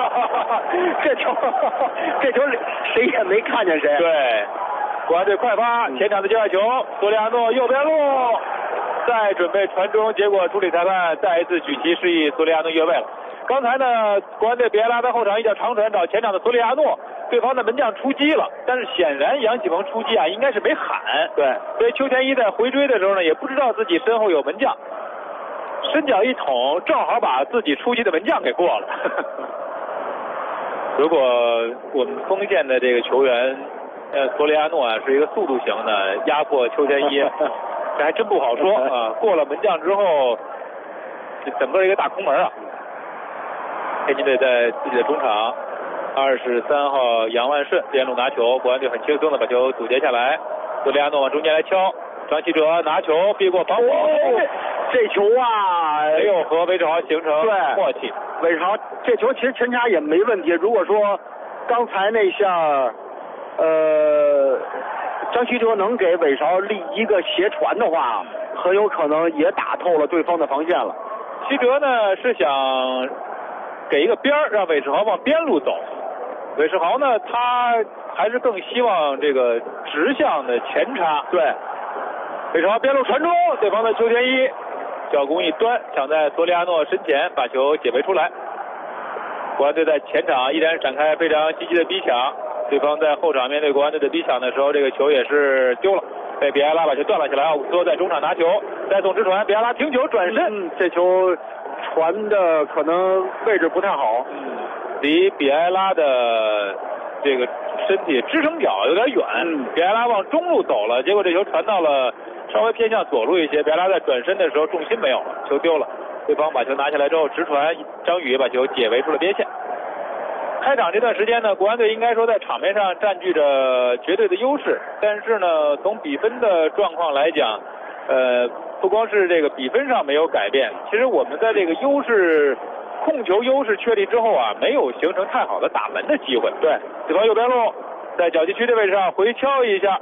这球谁也没看见谁。 对，国安队快发，前场的界外球，索里亚诺右边路，再准备传中，结果主理裁判再一次举旗示意索里亚诺越位了。刚才呢，国安队别拉在后场一脚长传找前场的索里亚诺，对方的门将出击了，但是显然杨启鹏出击啊，应该是没喊。 对， 所以邱天一在回追的时候呢，也不知道自己身后有门将，伸脚一捅，正好把自己出击的门将给过了。如果我们锋线的这个球员，索里亚诺啊是一个速度型的，压迫邱天一，这还真不好说啊。过了门将之后，这整个一个大空门啊。天津队在自己的中场，23号杨万顺边路拿球，国安队很轻松的把球阻截下来。索里亚诺往中间来敲，张稀哲拿球避过防守， 这球啊没有和韦世豪形成默契。 韦世豪这球其实前插也没问题，如果说刚才那下张稀哲能给韦世豪立一个斜传的话，很有可能也打透了对方的防线了。 稀哲呢是想给一个边儿，让韦世豪往边路走。韦世豪呢，他还是更希望这个直向的前插。 对， 韦世豪边路传中，对方的邱天一脚弓一端，抢在索里亚诺身前，把球解围出来。国安队在前场依然展开非常积极的逼抢，对方在后场面对国安队的逼抢的时候，这个球也是丢了，被比埃拉把球断了下来。奥古斯托在中场拿球，再送直传，比埃拉停球转身， 这球传的可能位置不太好， 离比埃拉的这个身体支撑脚有点远，比埃拉往中路走了，结果这球传到了稍微偏向左路一些，比埃拉在转身的时候重心没有了，球丢了，对方把球拿下来之后直传，张宇把球解围出了边线。开场这段时间呢，国安队应该说在场面上占据着绝对的优势，但是呢，从比分的状况来讲，不光是这个比分上没有改变，其实我们在这个控球优势确立之后啊，没有形成太好的打门的机会。 对， 对方右边路在角禁区的位置上回敲一下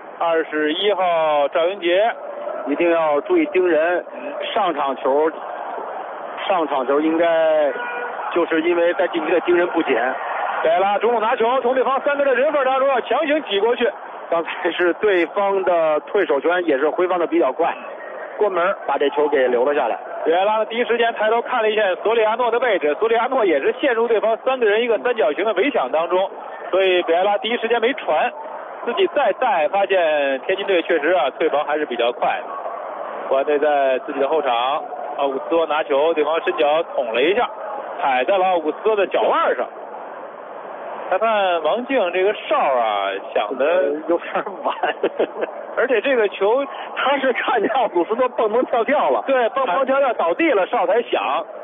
，21号赵云杰一定要注意盯人，上场球应该就是因为在禁区的盯人不紧。 戴拉中路拿球，从对方3个的人缝当中要强行挤过去。 刚才是对方的退守球员也是回防的比较快，关门把这球给留了下来。 比埃拉第一时间抬头看了一下索里亚诺的位置，索里亚诺也是陷入对方3个人一个三角形的围抢当中，所以比埃拉第一时间没传，自己再带发现天津队确实啊退防还是比较快的。国安队在自己的后场，奥古斯托拿球，对方伸脚捅了一下，踩在了奥古斯托的脚腕上。裁判王静这个哨啊响的有点晚， 而且这个球他是看见奥古斯托蹦蹦跳跳了， 对，蹦蹦跳跳倒地了，哨才响。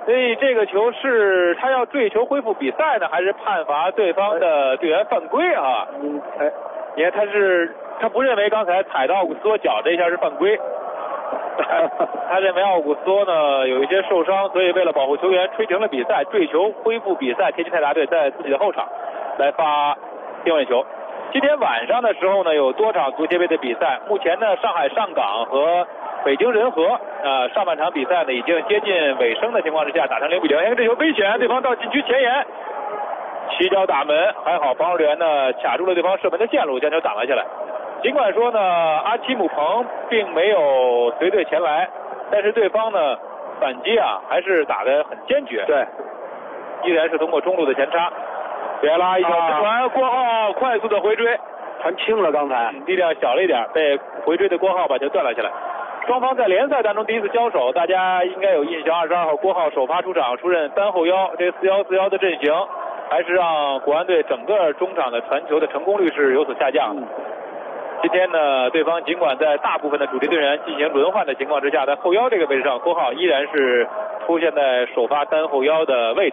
所以这个球是他要坠球恢复比赛呢，还是判罚对方的队员犯规啊？你看他不认为刚才踩到奥古斯托脚这一下是犯规，他认为奥古斯托呢有一些受伤，所以为了保护球员吹停了比赛，坠球恢复比赛。天津泰达队在自己的后场来发定位球。今天晚上的时候呢，有多场足协杯的比赛。目前呢，上海上港和北京人和上半场比赛呢已经接近尾声的情况之下，打成0-0。因为这球危险，对方到禁区前沿，起脚打门，还好防守员呢卡住了对方射门的线路，将球挡了下来。尽管说呢，阿奇姆彭并没有随队前来，但是对方呢反击还是打得很坚决。 对， 依然是通过中路的前插。别拉一脚直传，郭浩快速的回追， 传轻了，刚才力量小了一点，被回追的郭浩把球断了下来。双方在联赛当中第一次交手，大家应该有印象。22号郭浩首发出场，出任单后腰，这4-1-4-1的阵型还是让国安队整个中场的传球的成功率是有所下降的。今天呢，对方尽管在大部分的主力队员进行轮换的情况之下，在后腰这个位置上，郭浩依然是出现在首发单后腰的位置。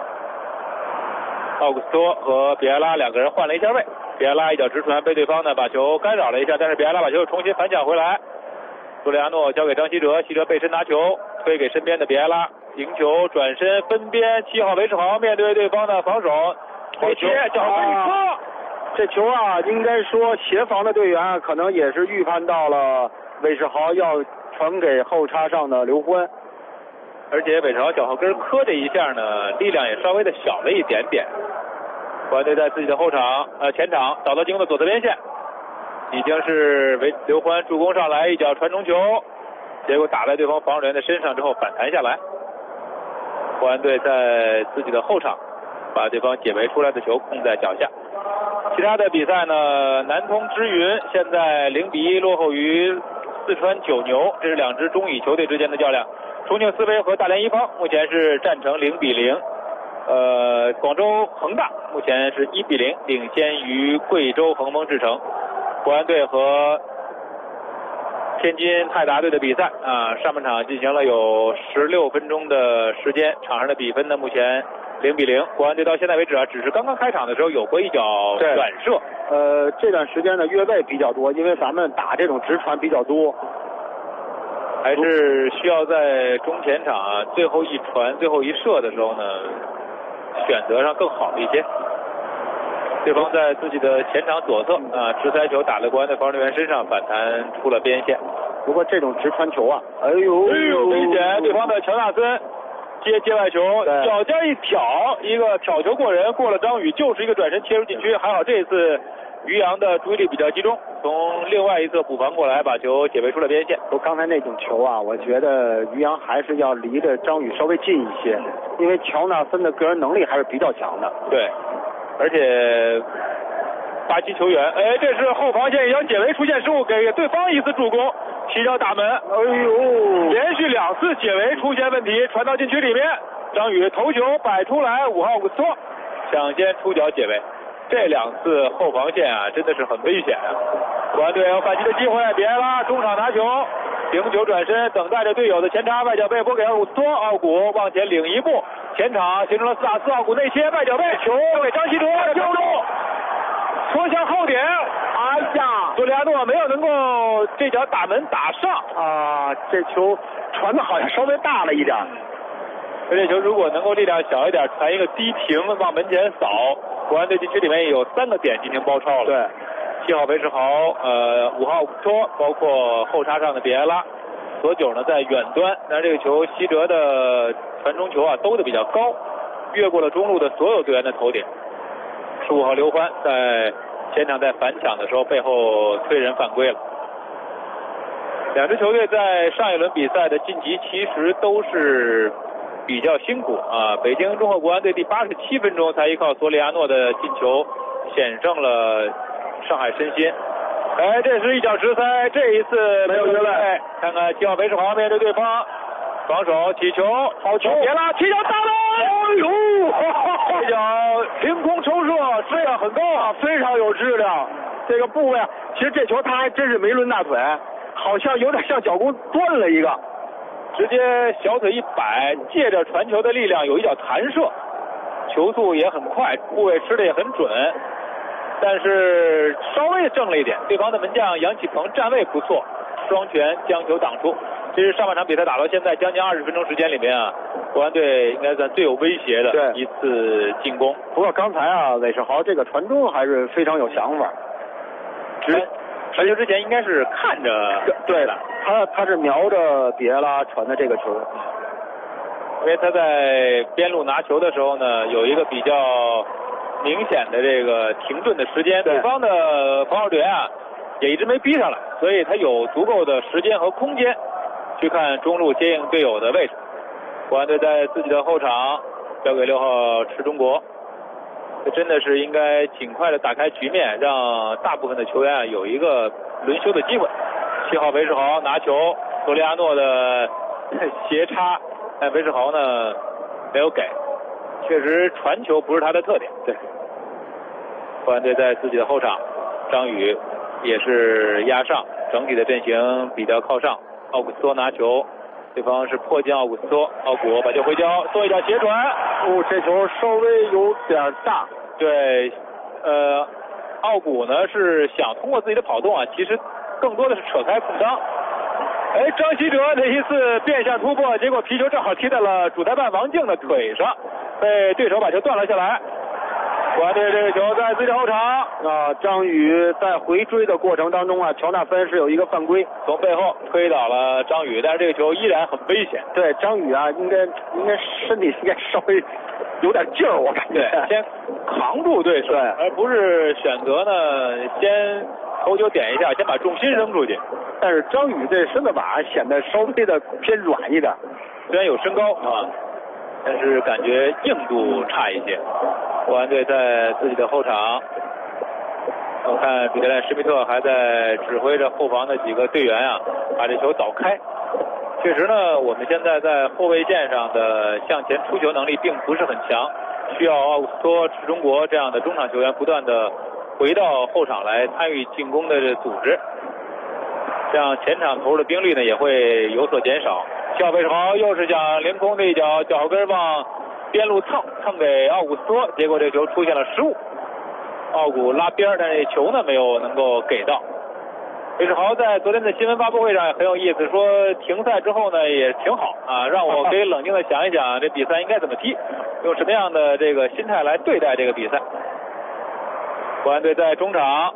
奥古斯托和比埃拉两个人换了一下位，比埃拉一脚直传被对方呢把球干扰了一下，但是比埃拉把球又重新反抢回来。索里亚诺交给张稀哲，稀哲背身拿球推给身边的比埃拉，赢球转身分边，7号韦世豪面对对方的防守，回切脚背磕。 这球应该说协防的队员可能也是预判到了韦世豪要传给后插上的刘欢。 而且韦世豪脚后跟磕这一下呢，力量也稍微的小了一点点。国安队在自己的后场前场找到进攻的左侧边线，已经是刘欢助攻上来，一脚传中球，结果打在对方防守员的身上之后反弹下来。国安队在自己的后场把对方解围出来的球控在脚下。其他的比赛呢，南通之云现在0-1落后于四川九牛，这是两支中乙球队之间的较量。重庆斯威和大连一方目前是战成0-0，广州恒大目前是1-0领先于贵州恒丰智诚。国安队和天津泰达队的比赛上半场进行了有16分钟的时间，场上的比分呢目前0-0。国安队到现在为止只是刚刚开场的时候有过一脚远射。 这段时间的越位比较多，因为咱们打这种直传比较多。 还是需要在中前场最后一传最后一射的时候呢选择上更好一些。对方在自己的前场左侧直塞球打在国安的防守队员身上，反弹出了边线。 不过这种直传球哎呦危险！对方的乔纳森接外球，脚尖一挑，一个挑球过人，过了张宇，就是一个转身切入禁区。还好这次于洋的注意力比较集中，从另外一侧补防过来，把球解围出了边线。 刚才那种球我觉得于洋还是要离着张宇稍微近一些，因为乔纳森的个人能力还是比较强的。 对，而且巴西球员，这是后防线一脚解围出现失误，给对方一次助攻，起脚打门。连续2次解围出现问题，传到禁区里面，张宇头球摆出来，5号古斯托抢先出脚解围。这2次后防线真的是很危险国安队有反击的机会，比埃拉中场拿球，停球转身，等待着队友的前插，外脚背拨给奥古斯托，奥古往前领一步，前场形成了4打4，奥古内切，外脚背球给张稀哲丢中，戳向后点，索里亚诺没有能够这脚打门打上这球传的好像稍微大了一点。 这球如果能够力量小一点，传一个低停往门前扫，国安队禁区里面也有3个点进行包抄了。 对 ，7号韦世豪，5号托，包括后插上的比埃拉，左九呢在远端，但是这个球西哲的传中球兜得比较高，越过了中路的所有队员的头顶。15号刘欢在前场在反抢的时候背后推人犯规了。两支球队在上一轮比赛的晋级其实都是比较辛苦北京中赫国安队第87分钟才依靠索里亚诺的进球险胜了上海申鑫。这是一脚直塞，这一次没有越位。看看7号韦世豪面对对方防守起球，好球，别拉，起脚打门，这脚凌空抽射，质量很高非常有质量。这个部位其实这球他还真是没抡大腿，好像有点像脚弓断了一个。 直接小腿一摆，借着传球的力量有一脚弹射，球速也很快，部位吃的也很准，但是稍微正了一点。对方的门将杨启鹏站位不错，双拳将球挡出。这是上半场比赛打到现在将近20分钟时间里面啊，国安队应该算最有威胁的一次进攻。 不过刚才啊，韦世豪这个传中还是非常有想法。 传球之前应该是看着， 对的，他是瞄着比埃拉传的这个球， 因为他在边路拿球的时候呢，有一个比较明显的这个停顿的时间，对方的防守队员啊也一直没逼上来，所以他有足够的时间和空间去看中路接应队友的位置。国安队在自己的后场交给6号池中国，这真的是应该尽快的打开局面，让大部分的球员啊有一个轮休的机会。7号韦世豪拿球，索利亚诺的斜插，但韦世豪呢没有给，确实传球不是他的特点。对，国安队在自己的后场，张宇也是压上，整体的阵型比较靠上。奥古斯托拿球，对方是迫近奥古斯托，奥古把球回交，做一脚斜转， 这球稍微有点大。 对，奥古呢是想通过自己的跑动啊，其实更多的是扯开空当。张稀哲这一次变向突破，结果皮球正好踢在了主裁判王静的腿上，被对手把球断了下来。国安队这个球在自己的后场啊，张宇在回追的过程当中啊，乔纳森是有一个犯规， 从背后推倒了张宇，但是这个球依然很危险。 对，张宇啊，应该身体应该稍微有点劲儿，我感觉。 对，先扛住对手，而不是选择呢先头球点一下，先把重心扔出去。 但是张宇这身子把显得稍微的偏软一点， 虽然有身高啊，但是感觉硬度差一些。国安队在自己的后场，我看彼得莱施密特还在指挥着后防的几个队员啊，把这球导开。确实呢，我们现在在后卫线上的向前出球能力并不是很强，需要奥古斯托、池中国这样的中场球员不断的回到后场来参与进攻的组织，这样前场投入的兵力呢也会有所减少。肖韦世豪又是想凌空的一脚，脚跟往边路蹭给奥古斯托，结果这球出现了失误，奥古拉边，但是球呢没有能够给到。韦世豪在昨天的新闻发布会上也很有意思，说停赛之后呢也挺好啊，让我可以冷静的想一想这比赛应该怎么踢，用什么样的这个心态来对待这个比赛。国安队在中场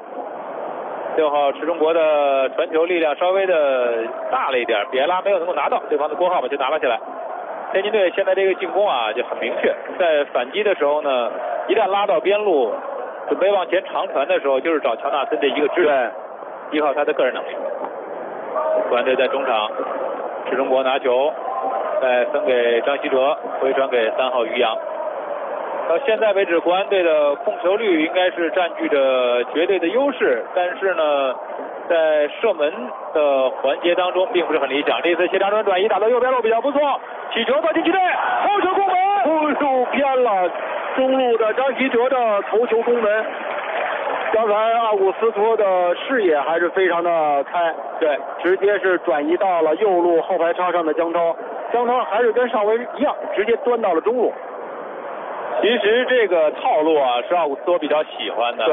，6号池中国的传球力量稍微的大了一点，比埃拉没有能够拿到，对方的郭浩把球拿了起来。天津队现在这个进攻啊就很明确，在反击的时候呢，一旦拉到边路准备往前长传的时候，就是找乔纳森这一个支点，依靠他的个人能力。国安队在中场，池中国拿球，再分给张稀哲，回传给3号于洋。到现在为止，国安队的控球率应该是占据着绝对的优势，但是呢，在射门的环节当中并不是很理想。这次斜长传转移打到右边路比较不错，起球到禁区内，头球攻门， 又偏了中路的张稀哲的头球攻门。刚才奥古斯托的视野还是非常的开， 对， 直接是转移到了右路后排插上的江涛，江涛还是跟上回一样，直接端到了中路。 其实这个套路啊是奥古斯托比较喜欢的， 对，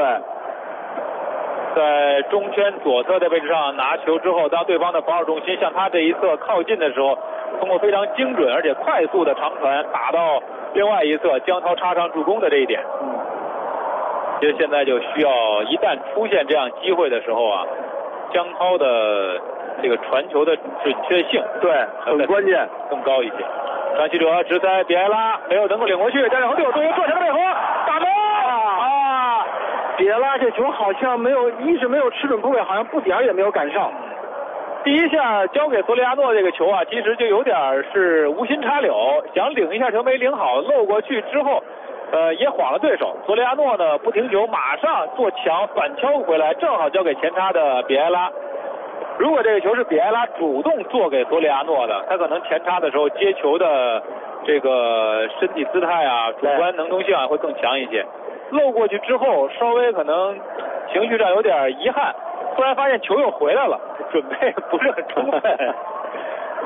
在中圈左侧的位置上拿球之后，当对方的防守重心向他这一侧靠近的时候，通过非常精准而且快速的长传打到另外一侧，江涛插上助攻的这一点。其实现在就需要一旦出现这样机会的时候啊，江涛的这个传球的准确性对很关键， 更高一些。张稀哲直塞比埃拉没有能够领过去，但是和队友做成了配合，打门啊！ 比埃拉这球好像没有，一是没有吃准部位，好像不点也没有赶上。 第一下交给索里亚诺这个球啊，其实就有点是无心插柳，想领一下球没领好，漏过去之后也晃了对手。索里亚诺呢不停球，马上做墙反敲回来，正好交给前插的比埃拉。如果这个球是比埃拉主动做给索里亚诺的，他可能前插的时候接球的这个身体姿态啊、主观能动性啊会更强一些。漏过去之后，稍微可能情绪上有点遗憾，突然发现球又回来了，准备不是很充分。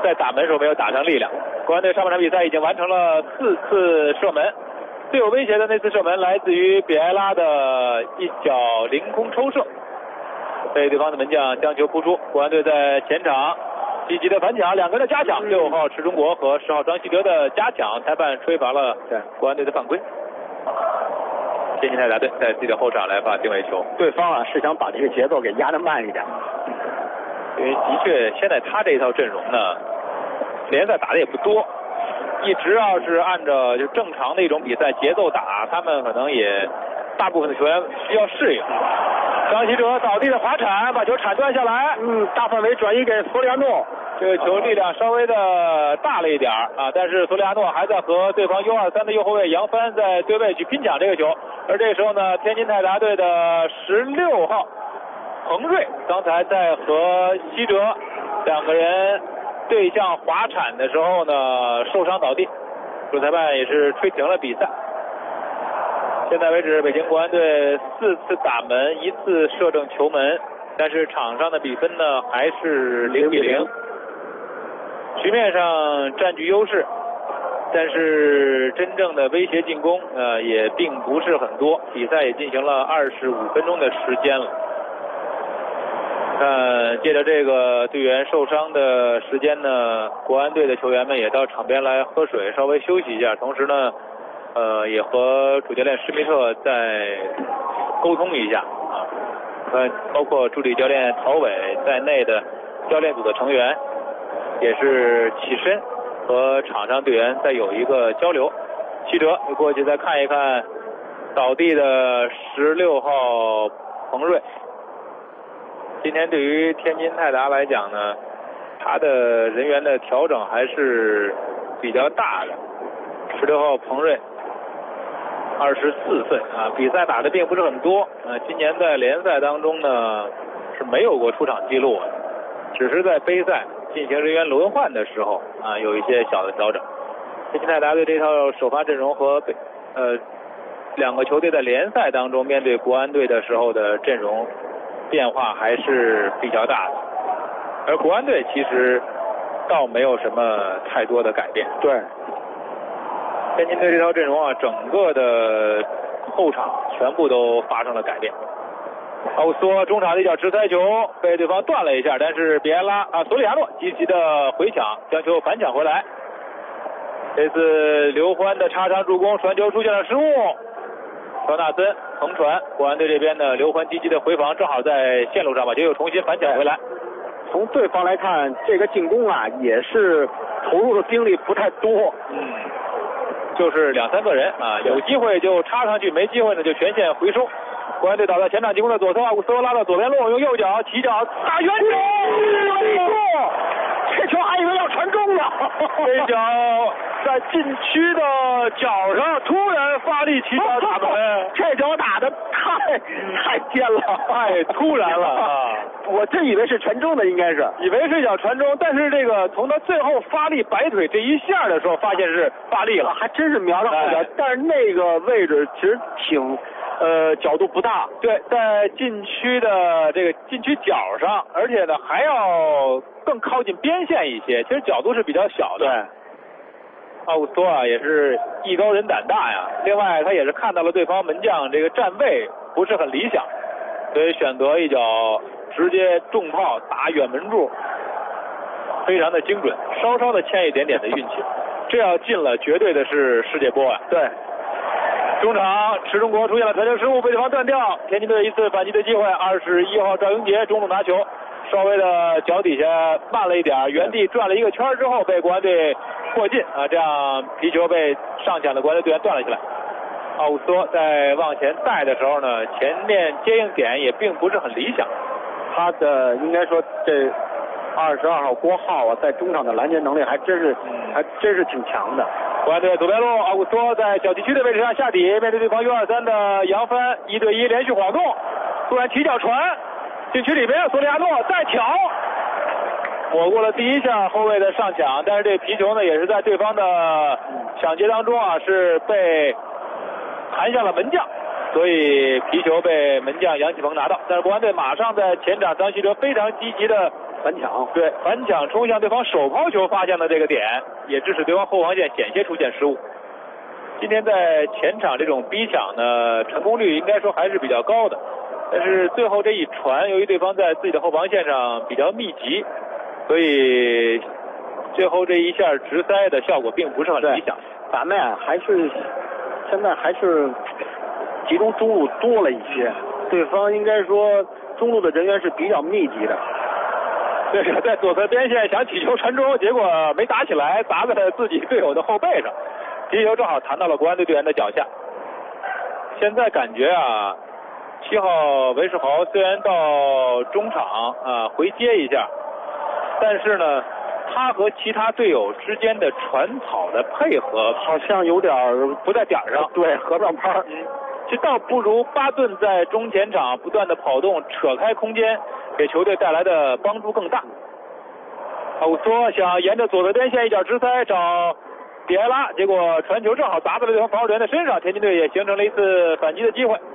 在打门时候没有打上力量。国安队上半场比赛已经完成了4次射门，最有威胁的那次射门来自于比埃拉的一脚凌空抽射，被对方的门将将球扑出。国安队在前场积极的反抢，两个人的加抢，6号池中国和10号张稀哲的加抢，裁判吹罚了国安队的犯规。天津泰达队在自己的后场来发定位球， 对方是想把这个节奏给压得慢一点， 因为的确现在他这一套阵容呢，联赛打的也不多，一直是按照就正常的一种比赛节奏打，他们可能也大部分的球员需要适应。张稀哲倒地的滑铲，把球铲断下来， 大范围转移给索里亚诺。 这个球力量稍微的大了一点但是索里亚诺还在和对方 U23 的右后卫杨帆在对位去拼抢这个球。而这个时候呢，天津泰达队的16号彭瑞刚才在和希哲两个人对向滑铲的时候呢受伤倒地，主裁判也是吹停了比赛。现在为止，北京国安队4次打门，1次射正球门，但是场上的比分呢还是0-0，局面上占据优势，但是真正的威胁进攻也并不是很多。比赛也进行了25分钟的时间了。借着这个队员受伤的时间呢，国安队的球员们也到场边来喝水，稍微休息一下，同时呢也和主教练施密特再沟通一下包括助理教练陶伟在内的教练组的成员也是起身和场上队员再有一个交流。希哲就过去再看一看倒地的16号彭瑞。今天对于天津泰达来讲呢，他的人员的调整还是比较大的。16号彭瑞24岁比赛打的并不是很多今年在联赛当中呢是没有过出场记录的，只是在杯赛进行人员轮换的时候有一些小的调整。天津泰达队这套首发阵容和两个球队在联赛当中面对国安队的时候的阵容变化还是比较大的，而国安队其实倒没有什么太多的改变。 对， 天津队这套阵容整个的后场全部都发生了改变。奥索中场的一脚直塞球被对方断了一下，但是比埃拉索里亚诺积极的回抢，将球反抢回来。这次刘欢的插上助攻，传球出现了失误，乔纳森横传，国安队这边呢刘欢积极的回防，正好在线路上把球又重新反抢回来。 从对方来看，这个进攻也是投入的兵力不太多， 就是2-3个人有机会就插上去，没机会呢就全线回收。国安队倒在前场进攻的左侧，奥古斯托拉到左边路，用右脚起脚打远球， 这球还以为要传中了， 这脚在禁区的脚上突然发力起脚打门， 这脚打的太尖了， 太突然了我真以为是传中的，应该是以为是脚传中，但是这个从他最后发力摆腿这一下的时候，发现是发力了， 还真是瞄到后脚，但是那个位置其实挺角度不大， 对，在禁区的这个禁区角上，而且呢还要更靠近边线一些，其实角度是比较小的。 对， 奥古斯托也是艺高人胆大呀，另外他也是看到了对方门将这个站位不是很理想，所以选择一脚直接重炮打远门柱，非常的精准，稍稍的欠一点点的运气，这要进了绝对的是世界波对。 中场池中国出现了传球失误，被对方断掉，天津队一次反击的机会。21号赵英杰中路拿球，稍微的脚底下慢了一点，原地转了一个圈之后被国安队过进这样皮球被上抢的国安队队员断了起来。奥古斯托在往前带的时候呢，前面接应点也并不是很理想， 他的应该说这22号郭浩在中场的拦截能力还真是挺强的。 国安队左边路，奥古斯托在小禁区的位置上下底，面对对方 U23 的杨帆，1对1连续晃动，突然起脚传禁区里边，索里亚诺再挑，躲过了第一下后卫的上抢，但是这皮球呢也是在对方的抢劫当中是被弹向了门将，所以皮球被门将杨启鹏拿到。但是国安队马上在前场张稀哲非常积极的反抢， 对，反抢冲向对方手抛球发现的这个点，也致使对方后防线险些出现失误。今天在前场这种逼抢呢，成功率应该说还是比较高的，但是最后这一传，由于对方在自己的后防线上比较密集，所以最后这一下直塞的效果并不是很理想。 咱们现在还是集中中路多了一些，对方应该说中路的人员是比较密集的。 对，在左侧边线想起球传中，结果没打起来，砸在了自己队友的后背上，击球正好弹到了国安队队员的脚下。现在感觉啊，7号韦世豪虽然到中场回接一下，但是呢，他和其他队友之间的传跑的配合好像有点不在点上， 对，合不上拍。 这倒不如巴顿在中前场不断的跑动，扯开空间，给球队带来的帮助更大。欧索想沿着左侧边线一脚直塞找比埃拉，结果传球正好砸在了对方防守队员的身上，天津队也形成了一次反击的机会。